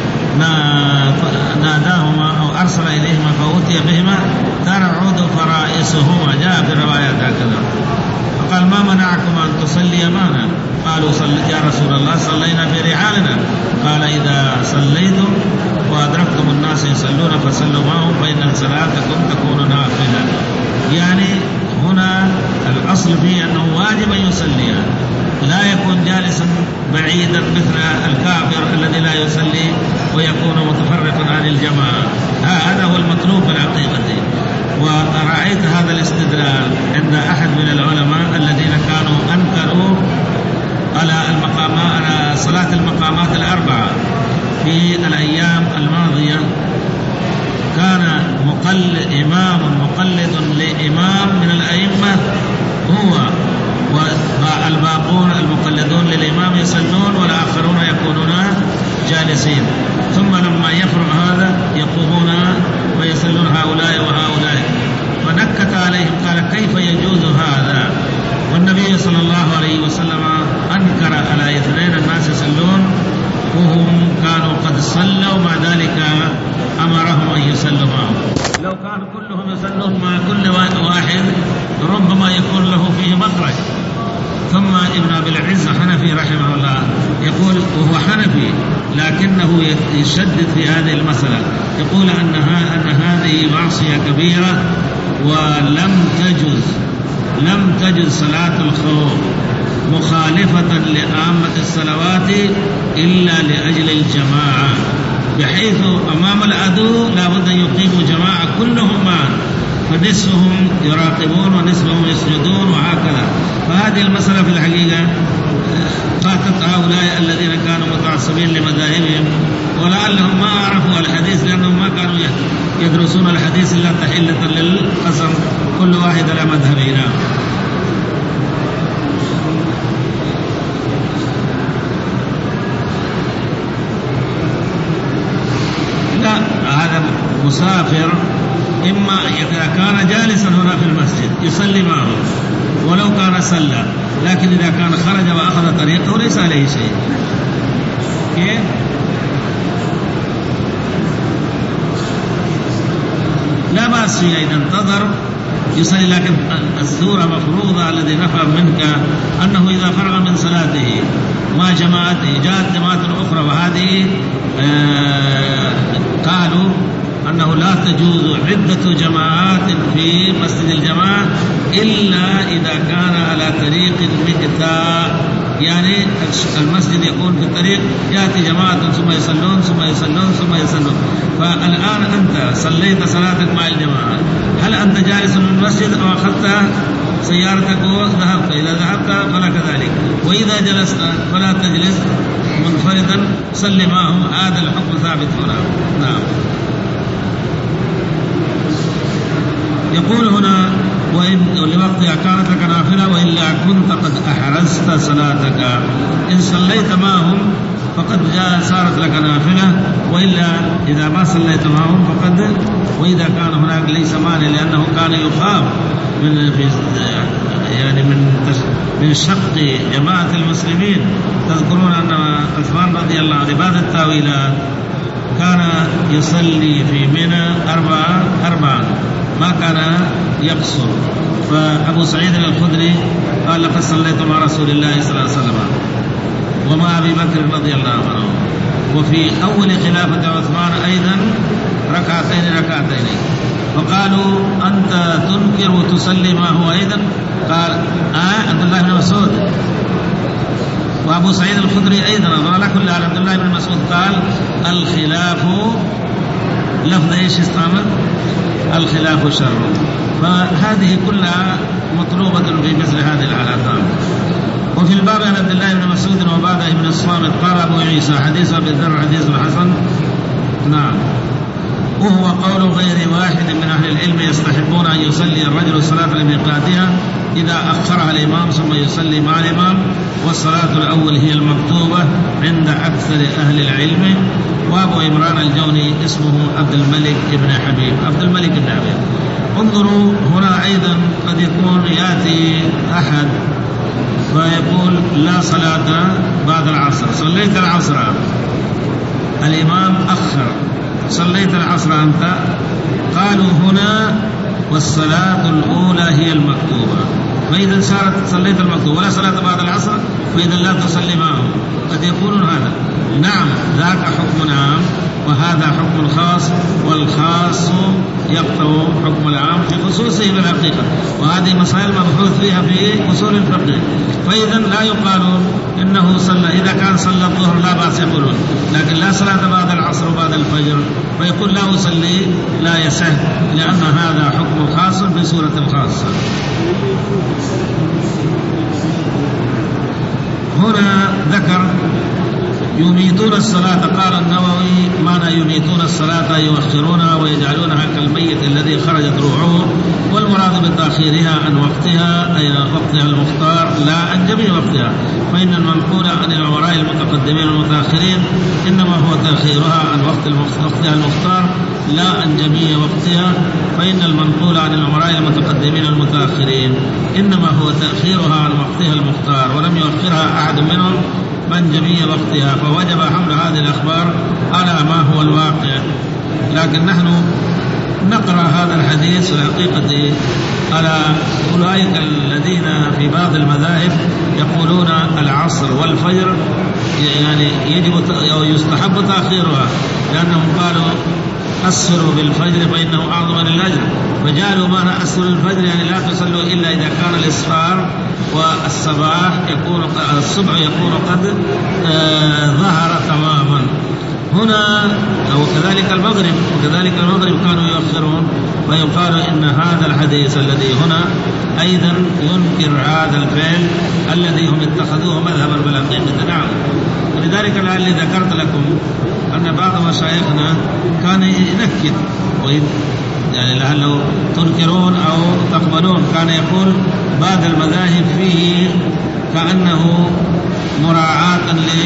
ناداهما أو أرسل إليهما فأتي بهما ترعد فرائسهما، جاء في الروايات هكذا، فقال: ما منعكم أن تصلي معنا؟ قالوا: صل يا رسول الله صلينا في رحالنا. قال: إذا صليتم وأدركتم الناس يصلون فصلوا معهم، فإن صلاتكم تكون نافلة. يعني هنا الأصل فيه أنه واجب أن يصلي، لا يكون جالسا بعيدا مثل الكافر الذي لا يصلي ويكون متفرقا عن الجماعة. هذا هو المطلوب في الحقيقة. ورأيت هذا الاستدلال عند أحد من العلماء الذين كانوا أنكروا على المقامات على صلاة المقامات الأربعة في الأيام الماضية. كان مقلد إمام مقلد لإمام من الأئمة هو، والباقون المقلدون للإمام يصلون والآخرون يكونون جالسين، ثم لما يفرغ هذا يقومون ويصلون هؤلاء وهؤلاء، فنكت عليهم قال: كيف يجوز هذا؟ والنبي صلى الله عليه وسلم أنكر على اثنين الناس يصلون وهم كانوا قد صلوا، مع ذلك أمرهم أن يصلوا معهم. لو كان كلهم يصلون مع كل واحد ربما يكون له فيه مخرج. ثم ابن أبي العز حنفي رحمه الله يقول، وهو حنفي لكنه يشدد في هذه المسألة، يقول أنها أن هذه معصية كبيرة ولم تجز لم تجز صلاة الخوف مخالفة لعامة الصلوات إلا لأجل الجماعة، بحيث أمام العدو لا بد أن يقيموا جماعة كلهم معا، فنصفهم يراقبون ونصفهم يسجدون وهكذا. فهذه المسألة في الحقيقة فاتت هؤلاء الذين كانوا متعصبين لمذاهبهم، ولعلهم ما عرفوا الحديث لأنهم ما كانوا يدرسون الحديث إلا تحلة للقسم، كل واحد على مذهبنا. لا، هذا مسافر إما إذا كان جالسا هنا في المسجد يصلي معه ولو كان صلى، لكن إذا كان خرج وأخذ طريقه ليس عليه شيء. كيف؟ لا بأس فيه إذا انتظر يصلي، لكن السورة مفروضة الذي نفهم منك أنه إذا فرغ من صلاته مع جماعته جاءت جماعة أخرى، وهذه آه قالوا أنه لا تجوز عدة جماعات في مسجد الجماعة إلا إذا كان على طريق مقطاع، يعني المسجد يكون في الطريق يأتي جماعة ثم يصلون ثم يصلون ثم يصلون. فالآن أنت صليت صلاتك مع الجماعة، هل أنت جالس في المسجد أو أخذت سيارتك وذهبت؟ إذا ذهبت فلا كذلك، وإذا جلست فلا تجلس منفردا، صلي معهم، هذا الحكم ثابت هنا. نعم. يقول هنا: وإن لوقتها كانت لك نافلة وإلا كنت قد أحرزت صلاتك. إن صليت معهم فقد جاء صارت لك نافلة، وإلا إذا ما صليت معهم فقد، وإذا كان هناك ليس مانع، لأنه كان يخاف من يعني من من شق جماعة المسلمين. تذكرون أن عثمان رضي الله عنه بعد التاويلات كان يصلي في منى أربعة أربعا ما كان يقصر. فأبو سعيد الخدري قال لقد صليت مع رسول الله صلى الله عليه وسلم ومع أبي بكر رضي الله عنه، وفي أول خلافة عثمان أيضا ركعتين ركعتين. فقالوا أنت تنكر وتصلي ما هو أيضا؟ قال آه عبد الله بن مسعود وأبو سعيد الخدري أيضا. على كل حال عبد الله بن مسعود قال الخلاف لفظ ايش استعمل؟ الخلاف شر. فهذه كلها مطلوبة في مثل هذه الحالات. وفي الباب عن عبد الله بن مسعود وعبادة بن الصامت قال أبو عيسى حديث أبي ذر حديث حسن. نعم. وهو قول غير واحد من أهل العلم يستحبون أن يصلي الرجل صلاة لميقاتها إذا أخرها الإمام ثم يصلي مع الإمام، والصلاة الأول هي المكتوبة عند أكثر أهل العلم. وأبو عمران الجوني اسمه عبد الملك بن حبيب عبد الملك بن حبيب. انظروا هنا أيضا قد يكون يأتي أحد فيقول لا صلاة بعد العصر، صليت العصر الإمام أخر، صليت العصر أنت، قالوا هنا والصلاة الأولى هي المكتوبة، فإذا صارت صليت المكتوبة ولا صلاة بعد العصر فإذا لا تصلي معهم. قد يقولون هذا نعم ذاك حكم عام وهذا حكم خاص، والخاص يقتضي حكم العام في خصوصه بالحقيقة، وهذه مسائل مبحوث فيها في أصول الفقه. فإذا لا يقالون إنه صلى، إذا كان صلى الظهر لا بأس يقولون، لكن لا صلاة بعد العصر وبعد الفجر فيقول لا أصلي لا يصح، لأن هذا حكم خاص بصورة خاصة. هنا ذكر يميتون الصلاة. قال النووي معنى يميتون الصلاة يؤخرونها ويجعلونها كالميت الذي خرجت روحه، والمراد بتأخيرها عن وقتها أي وقتها المختار لا عن جميع وقتها، فإن المنقول عن العمراء المتقدمين والمتأخرين إنما هو تأخيرها عن وقت وقتها المختار لا عن جميع وقتها، فإن المنقول عن العمراء المتقدمين والمتأخرين إنما هو تأخيرها عن وقتها المختار، ولم يؤخرها أحد منهم من جميع وقتها، فوجب حمل هذه الأخبار على ما هو الواقع. لكن نحن نقرأ هذا الحديث الحقيقة على أولئك الذين في بعض المذاهب يقولون العصر والفجر يعني يجب أو يستحب تأخيرها، لأنهم قالوا أسروا بالفجر فإنه أعظم من الأجر، فجعلوا معنى أسر الفجر يعني لا تصلوا إلا إذا كان الإسفار والصباح يكون الصبح يكون قد آه ظهر تماما. هنا أو كذلك المغرب وكذلك المغرب كانوا يؤخرون، ويقال إن هذا الحديث الذي هنا أيضا ينكر هذا الفعل الذي هم اتخذوه مذهبا بالحقيقة. نعم. ولذلك لعلي ذكرت لكم أن بعض مشايخنا كان ينكر يعني لعله تنكرون أو تقبلون، كان يقول بعض المذاهب فيه كأنه مراعاة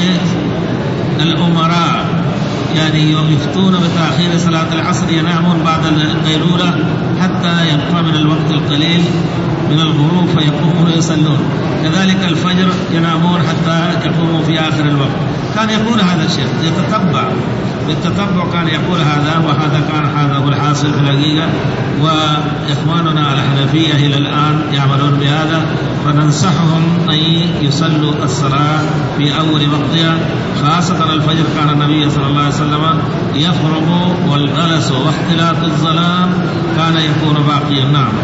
للأمراء، يعني يفتون بتأخير صلاة العصر، ينامون بعد القيلولة حتى يبقى من الوقت القليل من الغروب فيقومون يصلون، كذلك الفجر ينامون حتى يقوموا في آخر الوقت. كان يقول هذا الشيء يتتبع بالتتبع، كان يقول هذا وهذا، كان هذا هو الحاصل في الحقيقة. وإخواننا الحنفية إلى الآن يعملون بهذا، فننصحهم أن يصلوا الصلاة في أول وقتها، خاصة الفجر. كان النبي صلى الله عليه وسلم يفرغ والغلس واختلاط الظلام كان يكون باقيا. نعم.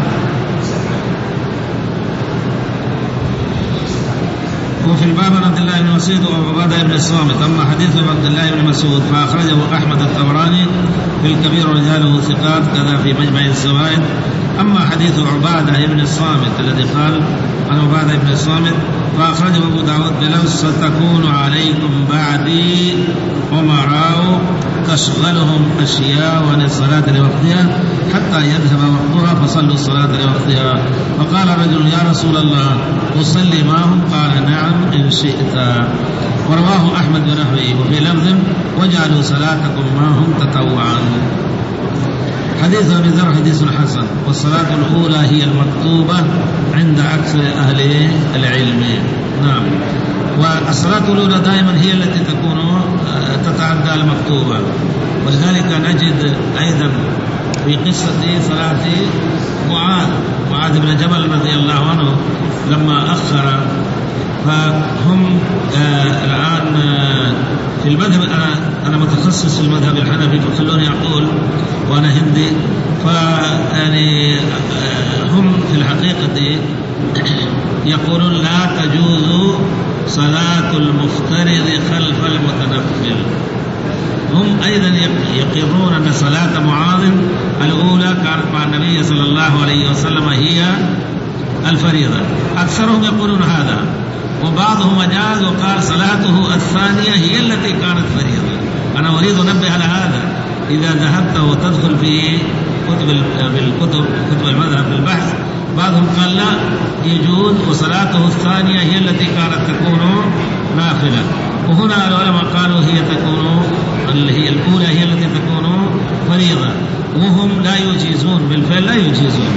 وفي الباب عن عبد الله بن مسعود وعبادة بن الصامت. أما حديث عبد الله بن مسعود فأخرجه أحمد الطبراني في الكبير ورجاله ثقات كذا في مجمع الزوائد. أما حديث عبادة بن الصامت الذي قال عن عبادة بن الصامت فأخرجه أبو داود بلفظ ستكون عليكم بعدي أمراء تشغلهم أشياء عن الصلاة لوقتها حتى يذهب وقتها فصلوا الصلاة لوقتها. فقال رجل: يا رسول الله أصلي معهم؟ قال: نعم إن شئت. ورواه أحمد ونحوه. وفي لفظ: واجعلوا صلاتكم معهم تطوعا. حديث أبي ذر حديث حسن. والصلاة الأولى هي المكتوبة عند أكثر أهل العلم. نعم. والصلاة الأولى دائما هي التي تكون تتعدى المكتوبة. ولذلك نجد أيضا في قصة صلاة معاذ معاذ بن جبل رضي الله عنه لما أخر. فهم آه الآن آه في المذهب، أنا أنا متخصص في المذهب الحنفي فخلوني أقول وأنا هندي. فيعني آه هم في الحقيقة يقولون لا تجوز صلاة المفترض خلف المتنفل. هم أيضا يقرون أن صلاة معاذ الأولى كانت مع النبي صلى الله عليه وسلم هي الفريضة. أكثرهم يقولون هذا، وبعضهم أجاز وقال صلاته الثانية هي التي كانت فريضة. أنا أريد أنبه على هذا. إذا ذهبت وتدخل في كتب بالكتب كتب المذهب في البحث، بعضهم قال لا يجوز وصلاته الثانية هي التي كانت تكون نافلة. وهنا العلماء قالوا هي تكون اللي هي الأولى هي التي تكون فريضة، وهم لا يجيزون، بالفعل لا يجيزون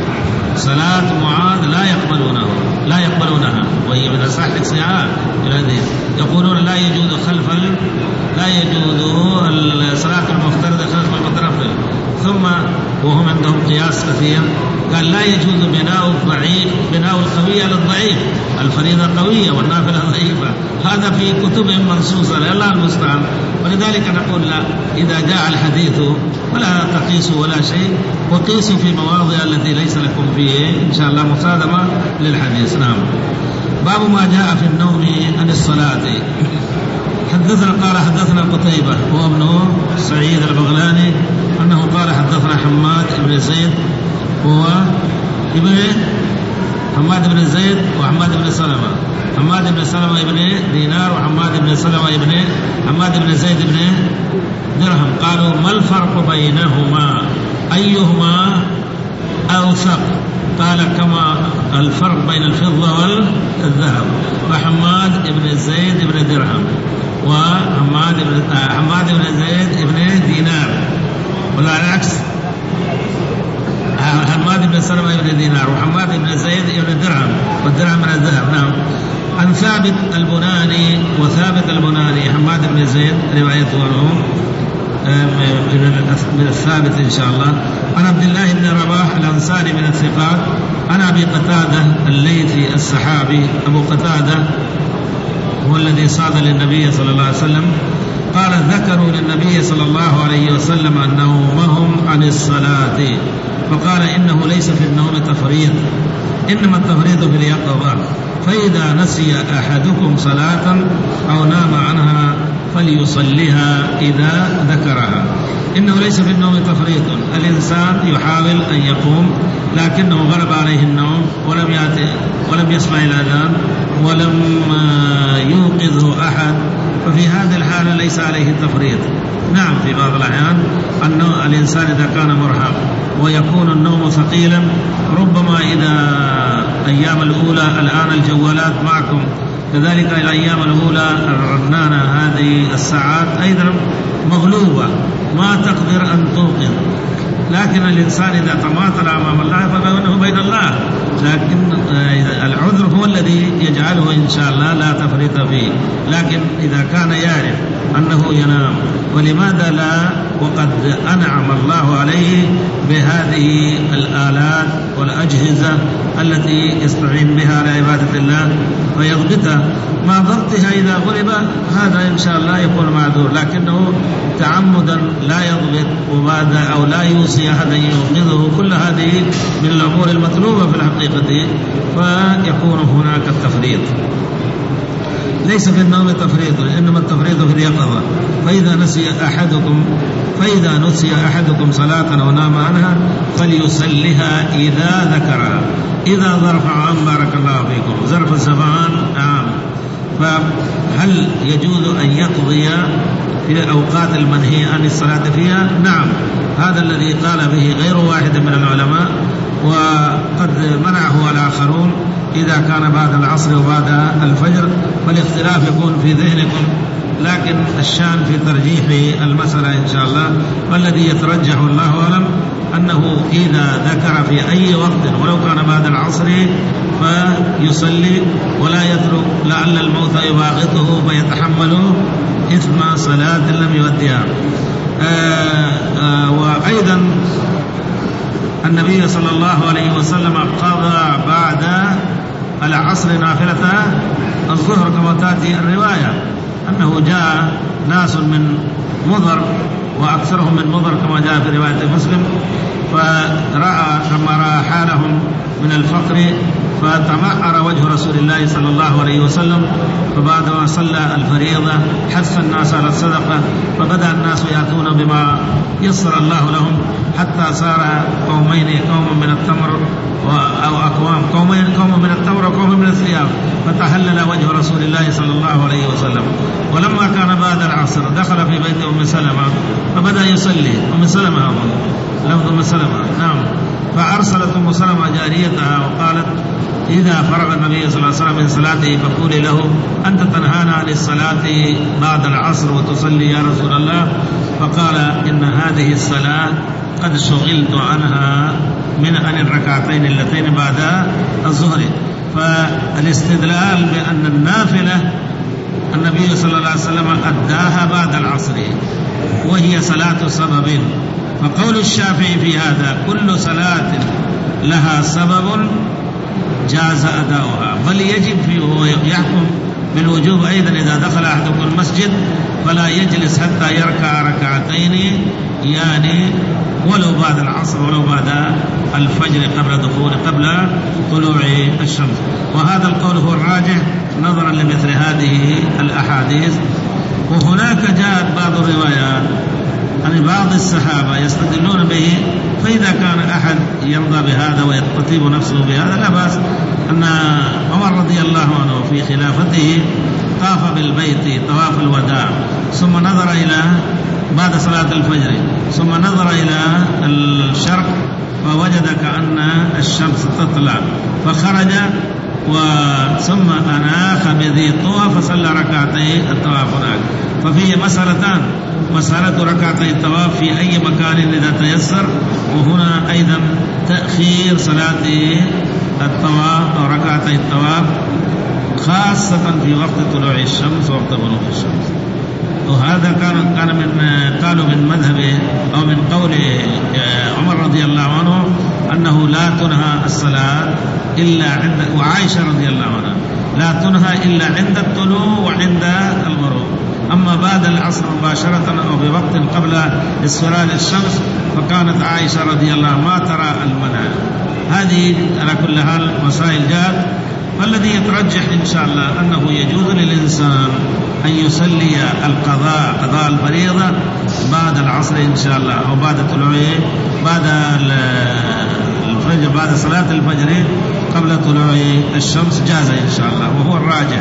صلاة معاذ، لا يقبلونه لا يقبلونها، وهي من أصح الصحاح الحديث. يقولون لا يجوز خلف لا يجوز الصلاة المفترضة خلف المتنفل. ثم وهم عندهم قياس كثير، قال لا يجوز بناء الضعيف بناء القوي على الضعيف، الفريضة قوية والنافلة ضعيفة. هذا في كتب منصوصة، الله المستعان. ولذلك نقول لا، إذا جاء الحديث ولا تقيسوا ولا شيء، وقيسوا في مواضع التي ليس لكم فيه إن شاء الله مصادمة للحديث. نعم. باب ما جاء في النوم عن الصلاة. حدثنا قال حدثنا قتيبة هو ابن سعيد البغلاني أنه قال حدثنا حماد بن زيد هو ابن حماد بن زيد وحماد بن سلمة حماد بن سلمة ابن دينار وحماد بن سلمة ابن حماد بن زيد ابن درهم. قالوا ما الفرق بينهما أيهما أوثق؟ قال كما الفرق بين الفضة والذهب. وحماد بن زيد ابن درهم وحماد بن حماد بن زيد ابن دينار، ولا العكس، حماد بن سلمة ابن دينار وحماد بن زيد ابن درهم، والدرهم من الذهب. نعم. عن ثابت البناني، وثابت البناني حماد بن زيد روايته عنه من الثابت إن شاء الله. عن عبد الله بن رباح الأنصاري من الثقات. عن أبي قتادة الليثي السحابي. أبو قتادة هو الذي صاد للنبي صلى الله عليه وسلم. قال ذكروا للنبي صلى الله عليه وسلم أن نومهم عن الصلاة، فقال إنه ليس في النوم تفريط، إنما التفريط في اليقظة، فإذا نسي أحدكم صلاة أو نام عنها فليصليها إذا ذكرها. إنه ليس في النوم تفريط، الإنسان يحاول أن يقوم لكنه غلب عليه النوم ولم يأتي ولم يسمع الأذان ولم يوقظه أحد، ففي هذه الحالة ليس عليه التفريط. نعم في بعض الأحيان أن الإنسان إذا كان مرهق ويكون النوم ثقيلا، ربما إذا أيام الأولى الآن الجوالات معكم، كذلك الأيام الأولى الرنانة هذه الساعات أيضا مغلوبة ما تقدر أن توقظ، لكن الإنسان إذا تماطل أمام الله فبينه وبين الله، لكن العذر هو الذي يجعله إن شاء الله لا تفريط فيه. لكن إذا كان يعرف أنه ينام، ولماذا لا وقد أنعم الله عليه بهذه الآلات والأجهزة التي يستعين بها على عبادة الله فيضبطها، مع ضبطها إذا غلب هذا إن شاء الله يكون معذور، لكنه تعمدا لا يضبط وبعد أو لا يوصي أحدا يوقظه، كل هذه من الأمور المطلوبة في الحقيقة، فيكون هناك التفريط. ليس في النوم تفريط، إنما التفريط في اليقظة. فإذا نسي أحدكم فإذا نسي أحدكم صلاة أو نام عنها فليصليها إذا ذكرها. إذا ظرف عام بارك الله فيكم، ظرف الزمان عام، فهل يجوز أن يقضي في أوقات المنهي عن الصلاة فيها؟ نعم، هذا الذي قال به غير واحد من العلماء، وقد منعه الآخرون إذا كان بعد العصر وبعد الفجر، فالاختلاف يكون في ذهنكم، لكن الشان في ترجيح المسألة إن شاء الله. والذي يترجح الله أعلم أنه إذا ذكر في أي وقت ولو كان بعد العصر فيصلي ولا يترك لعل الموت يباغته فيتحمل إثم صلاة لم يؤديها. وأيضا النبي صلى الله عليه وسلم قضى بعد العصر نافلة الظهر كما تأتي الرواية، أنه جاء ناس من مضر وأكثرهم من مضر كما جاء في رواية مسلم، فرأى لما رأى حالهم من الفقر فتمعر وجه رسول الله صلى الله عليه وسلم، فبعدما صلى الفريضة حث الناس على الصدقة، فبدأ الناس يأتون بما يسر الله لهم حتى صار قومين، قوم من التمر أو أقوام، قومين قوم من التمر وقوم من الثياب، فتهلل وجه رسول الله صلى الله عليه وسلم. ولما كان بعد العصر دخل في بيت أم سلمة فبدأ يصلي، أم سلمة لفظ أم سلمة نعم، فأرسلت أم سلمة جاريتها وقالت إذا فرغ النبي صلى الله عليه وسلم من صلاته فقولي له أنت تنهانا عن الصلاة بعد العصر وتصلي يا رسول الله؟ فقال إن هذه الصلاة قد شغلت عنها من عن الركعتين اللتين بعد الظهر. فالاستدلال بأن النافلة النبي صلى الله عليه وسلم أداها بعد العصر وهي صلاة سبب، فقول الشافعي في هذا كل صلاة لها سبب جاز أداؤها، بل يجب فيه يحكم بالوجوب أيضا إذا دخل أحدكم المسجد فلا يجلس حتى يركع ركعتين، يعني ولو بعد العصر ولو بعد الفجر قبل دخول قبل طلوع الشمس. وهذا القول هو الراجح نظرا لمثل هذه الأحاديث. وهناك جاءت بعض الروايات عن بعض الصحابة يستدلون به، فإذا كان أحد يرضى بهذا ويستطيب نفسه بهذا لا بأس. أن عمر رضي الله عنه في خلافته طاف بالبيت طواف الوداع، ثم نظر إلى بعد صلاة الفجر ثم نظر إلى الشرق فوجد كأن الشمس تطلع، فخرج وثم أناخ بذي طوى فصلى ركعتي الطواف هناك. ففيه مسألتان، مسألة ركعتي الطواف في أي مكان إذا تيسر، وهنا أيضا تأخير صلاة الطواف أو ركعتي الطواف خاصة في وقت طلوع الشمس ووقت غروب الشمس. وهذا كان كان من قالوا من مذهب أو من قول عمر رضي الله عنه أنه لا تنهى الصلاة إلا عند، وعائشة رضي الله عنها لا تنهى إلا عند الطلوع وعند الغروب، أما بعد العصر مباشرة أو بوقت قبل اصفرار الشمس فكانت عائشة رضي الله عنها ما ترى المنع. هذه على كل حال مسائل جاءت، والذي يترجح إن شاء الله أنه يجوز للإنسان أن يصلي القضاء قضاء الفريضة بعد العصر إن شاء الله، أو بعد طلوع بعد الفجر بعد صلاة الفجر قبل طلوع الشمس جاز إن شاء الله، وهو الراجح.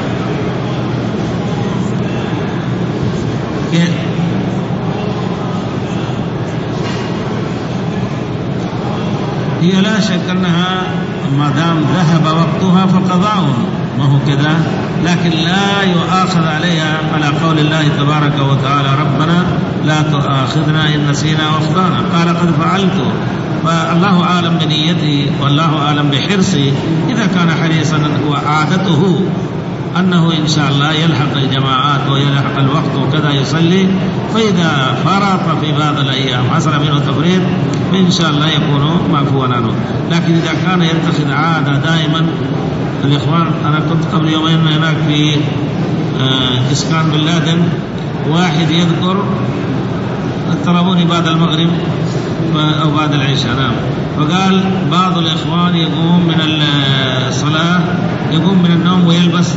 هي لا شك أنها ما دام ذهب وقتها فقضاء، ما هو كذا، لكن لا يؤاخذ عليها على قول الله تبارك وتعالى ربنا لا تؤاخذنا إن نسينا واخطأنا، قال قد فعلت. فالله أعلم بنيته والله أعلم بحرصه، إذا كان حريصا وعادته أنه إن شاء الله يلحق الجماعات ويلحق الوقت وكذا يصلي، فإذا فرط في بعض الأيام حصل منه تفريط فإن شاء الله يكون معفوا عنه. لكن إذا كان يتخذ عادة دائما، الإخوان أنا كنت قبل يومين هناك في إسكان بن لادن، واحد يذكر الترابوني بعد المغرب أو بعد العشاء نعم، فقال بعض الإخوان يقوم من الصلاة يقوم من النوم ويلبس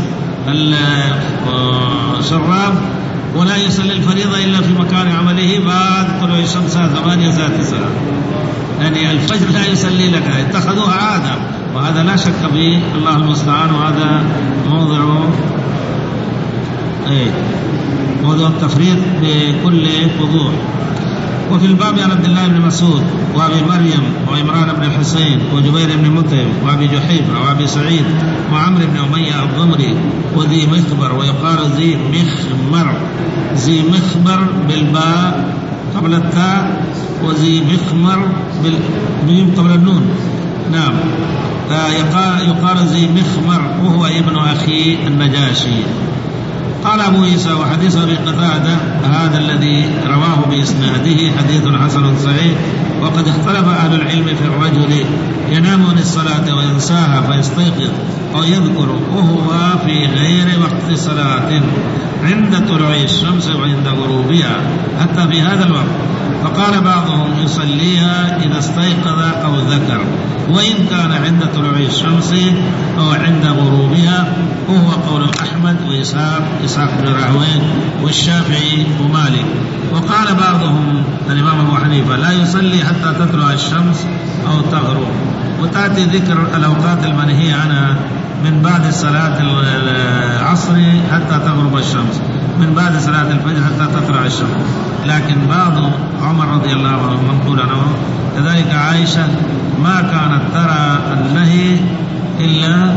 الشراب ولا يصلي الفريضة إلا في مكان عمله بعد طلوع الشمس ثمانية ساعات الصلاة، يعني الفجر لا يصلي لك، اتخذوها عادة، وهذا لا شك به الله المستعان. وهذا موضع ايه موضوع التفريط بكل وضوح. وفي الباب عن عبد الله بن مسعود وابي مريم وعمران بن الحسين وجبير بن مطعم وابي جحيفة وابي سعيد وعمرو بن أمية الضمري وذي مخبر ويقال ذي مخمر، ذي مخبر بالباء قبل التاء وذي مخمر بالميم قبل النون. نعم. يقال, يقال ذي مخمر وهو ابن أخي النجاشي. قال أبو عيسى وحديث أبي قتادة هذا الذي رواه بإسناده حديث حسن صحيح. وقد اختلف أهل العلم في الرجل ينام عن الصلاة وينساها فيستيقظ أو يذكر وهو في غير وقت صلاة عند طلوع الشمس وعند غروبها حتى في هذا الوقت. فقال بعضهم يصليها إذا استيقظ أو ذكر، وإن كان عند طلوع الشمس أو عند غروبها، وهو قول أحمد وإسحاق إسحاق بن راهويه والشافعي ومالك. وقال بعضهم الإمام أبو حنيفة لا يصلي حتى تطلع الشمس أو تغرب. وتأتي ذكر الأوقات المنهية عنها من بعد صلاة العصر حتى تغرب الشمس، من بعد صلاة الفجر حتى تطلع الشمس. لكن بعض عمر رضي الله عنه منقول عنه كذلك عائشة ما كانت ترى النهي إلا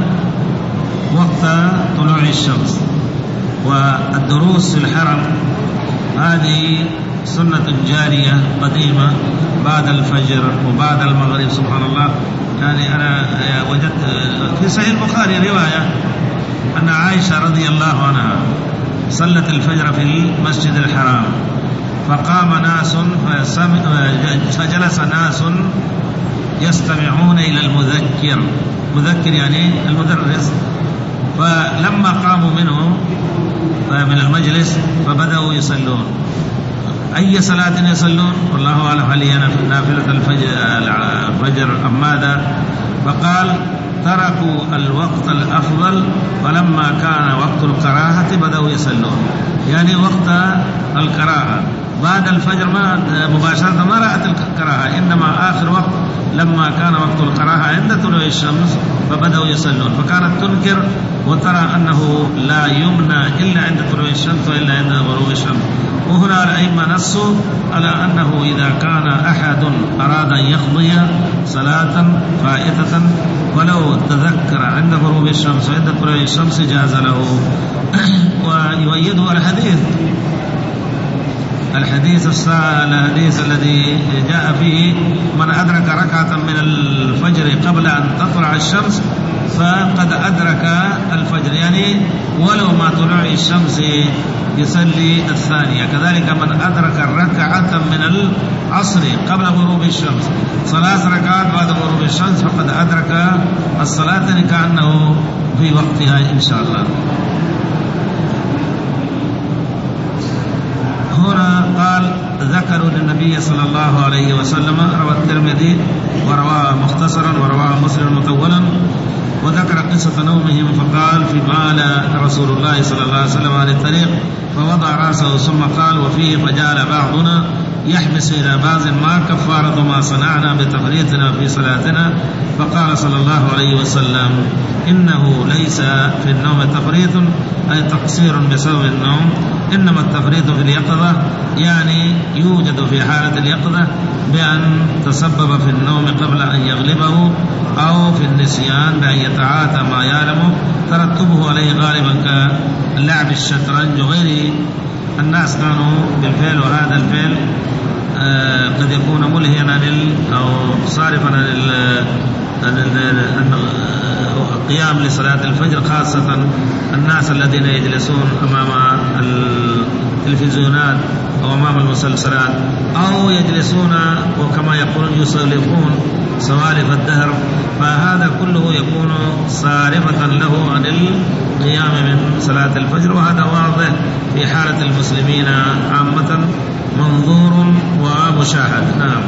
وقت طلوع الشمس. والدروس في الحرم هذه سنة جارية قديمة بعد الفجر وبعد المغرب. سبحان الله، يعني أنا وجدت في صحيح البخاري رواية أن عائشة رضي الله عنها صلت الفجر في المسجد الحرام، فقام ناس فجلس ناس يستمعون إلى المذكر، مذكر يعني المدرس، فلما قاموا منه من المجلس فبدأوا يصلون. أي صلاة يصلون؟ والله أعلم هل هي نافلة الفجر أم ماذا؟ فقال تركوا الوقت الأفضل، فلما كان وقت الكراهة بدأوا يصلون، يعني وقت الكراهة بعد الفجر ما مباشرة ما رأت الكراهة، إنما آخر وقت لما كان وقت الكراهة عند طلوع الشمس فبدأوا يصلون. فكانت تنكر وترى أنه لا يمنع إلا عند طلوع الشمس وإلا عند غروب الشمس. وهنا الأئمة نصوا على أنه إذا كان أحد أراد أن يقضي صلاة فائتة ولو تذكر عند غروب الشمس وعند طلوع الشمس جاز له. ويؤيده الحديث الحديث الحديث الذي جاء فيه من أدرك ركعة من الفجر قبل أن تطلع الشمس فقد أدرك الفجر، يعني ولو ما طلوع الشمس يصلي الثانية. كذلك من أدرك ركعة من العصر قبل غروب الشمس، ثلاث ركعات بعد غروب الشمس، فقد أدرك الصلاة كأنه في وقتها إن شاء الله. هنا قال ذكروا للنبي صلى الله عليه وسلم، روى الترمذي ورواه مختصرا ورواه مسلم مطولا، وذكر قصة نومهم فقال في مال رسول الله صلى الله عليه وسلم عن الطريق فوضع رأسه ثم قال وفيه فجعل بعضنا يحبس إلى بعض ما كفارة ما صنعنا بتفريطنا في صلاتنا. فقال صلى الله عليه وسلم إنه ليس في النوم تفريط أي تقصير بسبب النوم، إنما التفريط في اليقظة، يعني يوجد في حالة اليقظة بأن تسبب في النوم قبل أن يغلبه، أو في النسيان بأن يتعاطى ما يعلمه ترتبه عليه غالبا كلعب الشطرنج وغيره. الناس كانوا بالفعل، وهذا الفعل آه قد يكون ملهيا أو صارفا عن القيام لصلاة الفجر، خاصة الناس الذين يجلسون أمام التلفزيونات أو أمام المسلسلات، أو يجلسون وكما يقولون يسولفون سوالف الدهر، فهذا كله يكون صارفة له عن القيام من صلاة الفجر. وهذا واضح في حالة المسلمين عامة، منظور ومشاهد. نعم.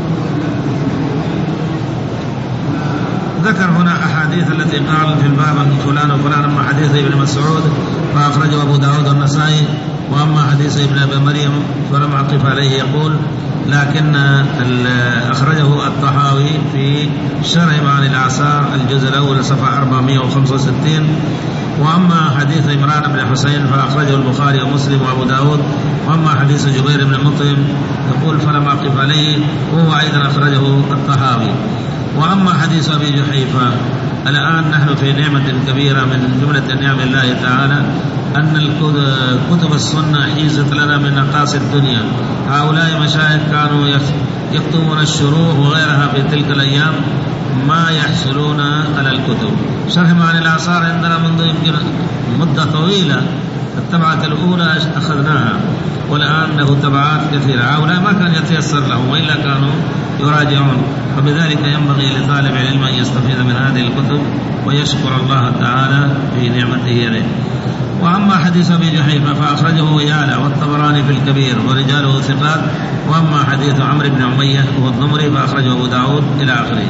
ذكر هنا أحاديث التي قال في الباب فلان وفلان، أما حديث ابن مسعود فأخرجه أبو داود والنسائي وأما حديث ابن أبي مريم فلم أقف عليه يقول، لكن أخرجه الطحاوي في شرح معاني الآثار الجزء الأول صفحة أربعمائة وخمسة وستين. وأما حديث عمران بن حسين فأخرجه البخاري ومسلم وأبو داود. وأما حديث جبير بن مطعم يقول فلم أقف عليه، وهو أيضا أخرجه الطحاوي. وأما حديث أبي جحيفة، الآن نحن في نعمة كبيرة من جملة نعم الله تعالى أن كتب السنة حيزت لنا من نقاص الدنيا. هؤلاء مشايخ كانوا يكتبون الشروح وغيرها في تلك الأيام ما يحصلون على الكتب. شرح معاني الآثار عندنا منذ يمكن مدة طويلة، الطبعة الأولى أخذناها والآن له طبعات كثيرة. هؤلاء ما كان يتيسر لهم وإلا كانوا يراجعون، فبذلك ينبغي لطالب العلم أن يستفيد من هذه الكتب ويشكر الله تعالى في نعمته عليه. وأما حديث أبي جحيفة فأخرجه يالا والطبراني في الكبير ورجاله ثقات. وأما حديث عمرو بن أمية وهو الضمري فأخرجه أبو داود إلى آخره.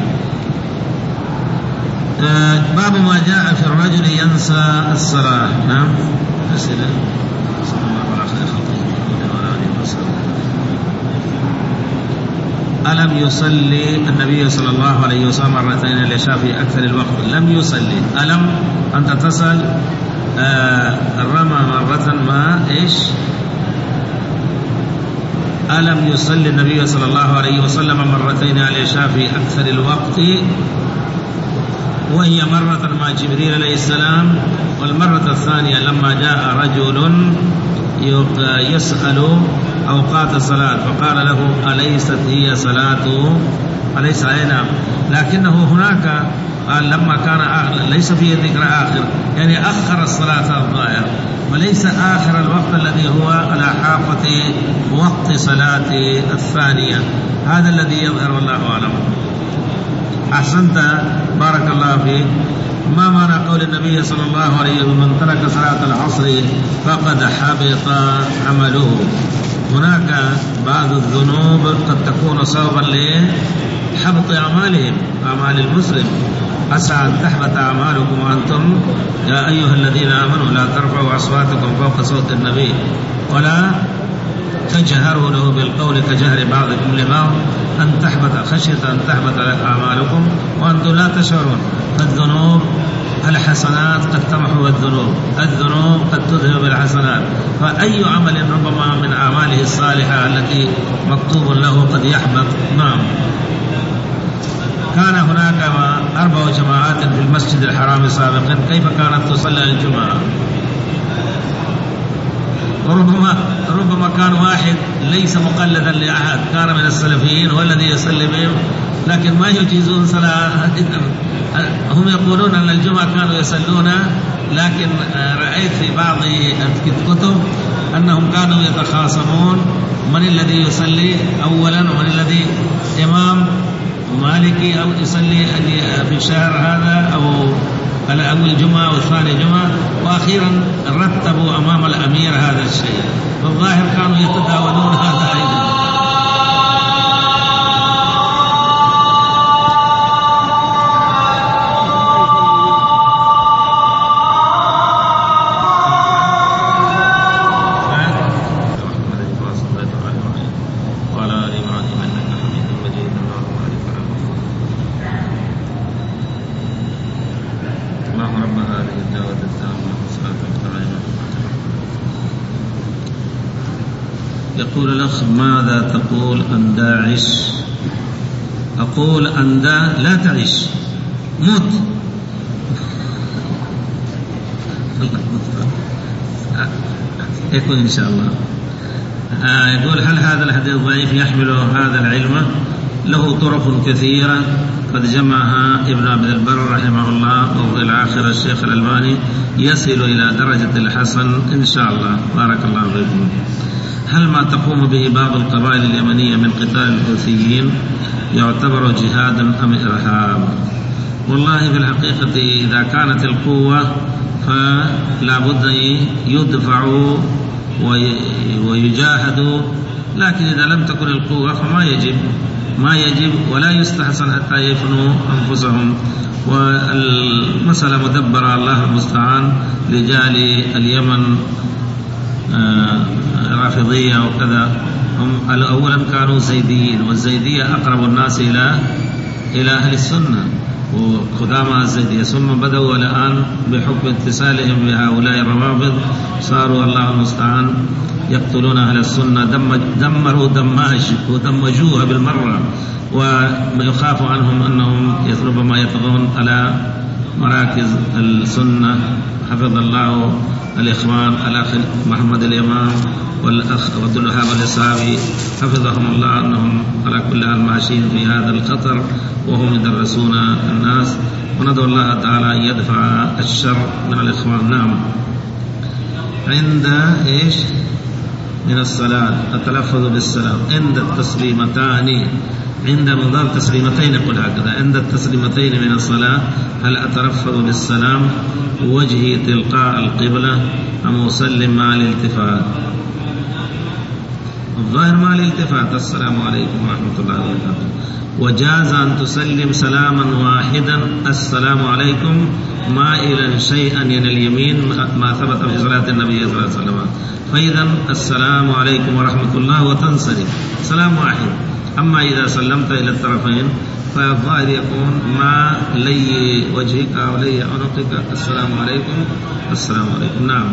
آه باب ما جاء في الرجل ينسى الصلاة. نعم. أسئلة. صلى الله عليه وسلم. ألم يصلي النبي صلى الله عليه وسلم مرتين العشاء في أكثر الوقت؟ لم يصلي. ألم أنت تصل آه رمى مرة ما إيش؟ ألم يصلي النبي صلى الله عليه وسلم مرتين العشاء في أكثر الوقت، وهي مرة مع جبريل عليه السلام، والمرة الثانية لما جاء رجل يسأل أوقات الصلاة فقال له أليست هي صلاة؟ أليس أين؟ لكنه هناك قال لما كان آخر، ليس فيه ذكر آخر، يعني أخر الصلاة الظاهر، وليس آخر الوقت الذي هو على حافة وقت صلاة الثانية. هذا الذي يظهر والله أعلم. أحسنت بارك الله فيك. ما معنى قول النبي صلى الله عليه وسلم من ترك صلاة العصر فقد حبط عمله؟ هناك بعض الذنوب قد تكون سببا لحبط أعمالهم، أعمال المسلم. عسى أن تحبط أعمالكم وأنتم يا أيها الذين آمنوا لا ترفعوا أصواتكم فوق صوت النبي ولا تجهروا له بالقول كجهر بعضكم لبعض أن تحبط خشية أن تحبط أعمالكم وأنتم لا تشعرون. الذنوب الحسنات قد تمحو الذنوب، الذنوب قد تذهب الحسنات، فأي عمل ربما من أعماله الصالحة التي مكتوب له قد يحبط. نعم. كان هناك أربع جماعات في المسجد الحرام سابقا، كيف كانت تصلى الجمعة؟ وربما ربما كان واحد ليس مقلدا لأحد، كان من السلفيين هو الذي يصلي بهم، لكن ما يجيزون صلاة. هم يقولون أن الجمعة كانوا يصلون، لكن رأيت في بعض الكتب أنهم كانوا يتخاصمون من الذي يصلي أولا ومن الذي إمام مالكي أو يصلي في الشهر هذا أو الأول جمعة والثاني جمعة، وأخيرا رتبوا أمام الأمير هذا الشيء، والظاهر كانوا يتداولون هذا أيضا. يقول الأخ ماذا تقول عن داعش؟ أقول أن دا لا تعيش، موت. يكون إن شاء الله. آه يقول هل هذا الحديث ضعيف يحمل هذا العلم؟ له طرق كثيرة قد جمعها ابن عبد البر رحمه الله، وفي الآخر الشيخ الألباني، يصل إلى درجة الحسن إن شاء الله. بارك الله فيكم. هل ما تقوم به بعض القبائل اليمنية من قتال الحوثيين يعتبر جهادا أم إرهاب؟ والله في الحقيقة إذا كانت القوة فلا بد أن يدفعوا ويجاهدوا، لكن إذا لم تكن القوة فما يجب ما يجب ولا يستحسن حتى يفنوا أنفسهم. والمسألة مدبرة، الله المستعان. رجال اليمن رافضية وكذا، هم أولا كانوا زيديين، والزيدية أقرب الناس إلى إلى أهل السنة وقدامى الزيدية، ثم بدأوا الآن بحكم اتصالهم بهؤلاء الروافض صاروا الله المستعان يقتلون أهل السنة، دمروا دماج ودمجوها بالمرة، ويخاف عنهم أنهم ربما يطغون على مراكز السنة. حفظ الله الإخوان الأخ محمد الإمام والأخ عبد الوهاب الإسحاقي حفظهم الله أنهم على كل حال ماشيين في هذا الخطر وهم يدرسون الناس، وندعو الله تعالى أن يدفع الشر من الإخوان. نعم. عند إيش من الصلاة التلفظ بالسلام عند التسليمتان، عند مضار تسليمتين يقول هكذا، عند التسليمتين من الصلاة هل أتلفظ بالسلام وجهي تلقاء القبلة أم أسلم مع الالتفات؟ الظاهر مع الالتفات. السلام عليكم ورحمة الله وبركاته. وجاز أن تسلم سلاما واحدا السلام عليكم مائلا شيئا إلى اليمين ما ثبت في صلاة النبي صلى الله عليه وسلم، فإذا السلام عليكم ورحمة الله وتنصرف سلام واحد. أما إذا سلمت إلى الطرفين فالظاهر يكون ما لي وجهك أو لي عنقك السلام عليكم السلام عليكم. نعم.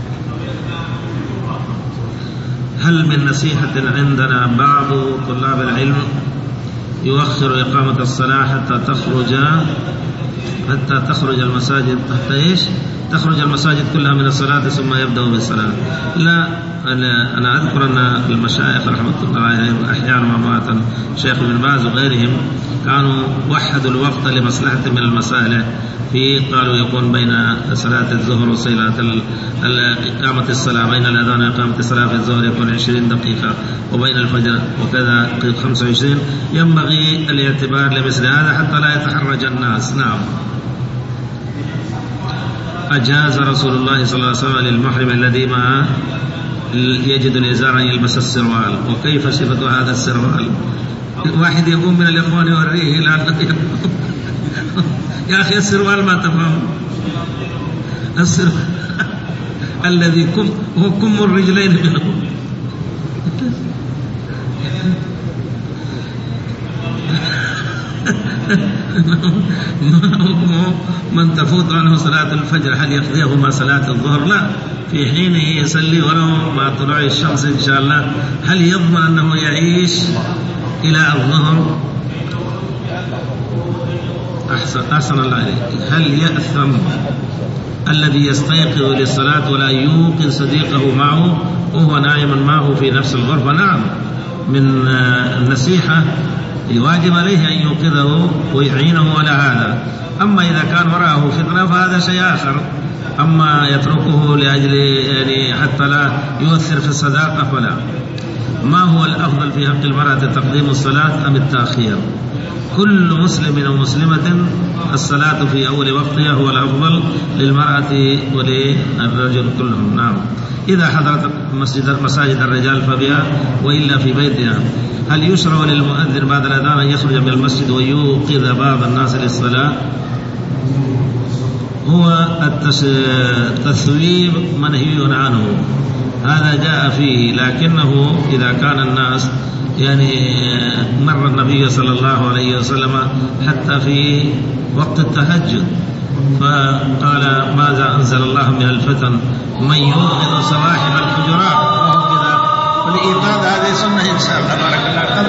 هل من نصيحة عندنا بعض طلاب العلم يؤخر إقامة الصلاة حتى تخرج حتى تخرج المساجد حتى إيش تخرج المساجد كلها من الصلاة ثم يبدأ بالصلاة؟ لا، أنا أذكر أن المشايخ رحمة الله عليهم أحيانا وأمواتا شيخ ابن باز وغيرهم كانوا وحدوا الوقت لمصلحة من المصالح، في قالوا يكون بين صلاة الظهر وصلاة إقامة الصلاة، بين الأذان وإقامة الصلاة في الظهر يكون عشرين دقيقة، وبين الفجر وكذا خمسة وعشرين. ينبغي الاعتبار لمثل هذا حتى لا يتحرج الناس. نعم. أجاز رسول الله صلى الله عليه وسلم للمحرم الذي ما يجد الإزار أن يلبس السروال، وكيف صفة هذا السروال؟ واحد يقوم من الإخوان يوريه لا يا أخي السروال ما تفهم، السروال الذي كم هو كم الرجلين منه. ما حكمه من تفوت عنه صلاة الفجر هل يقضيه مع صلاة الظهر؟ لا، في حينه يصلي ولو مع طلوع الشمس إن شاء الله. هل يضمن أنه يعيش إلى الظهر؟ أحسن, أحسن الله عليك. هل يأثم الذي يستيقظ للصلاة ولا يوقظ صديقه معه وهو نائم معه في نفس الغرفة؟ نعم، من النصيحة الواجب عليه أن يوقظه ويعينه على هذا. أما إذا كان وراءه فتنة فهذا شيء آخر، أما يتركه لأجل يعني حتى لا يؤثر في الصداقة فلا. ما هو الأفضل في حق المرأة، تقديم الصلاة أم التأخير؟ كل مسلم ومسلمة الصلاة في أول وقتها هو الأفضل للمرأة وللرجل كلهم. نعم. إذا حضرت مسجد مساجد الرجال فبها، وإلا في بيتها. هل يشرع للمؤذن بعد الأذان أن يخرج من المسجد ويوقظ بعض الناس للصلاة؟ هو التثويب منهي عنه، هذا جاء فيه، لكنه إذا كان الناس يعني مر النبي صلى الله عليه وسلم حتى في وقت التهجد فقال ماذا أنزل الله من الفتن من يوقظ صواحب الحجرات، ولإيقاظ هذه سنة إن شاء الله. بارك الله.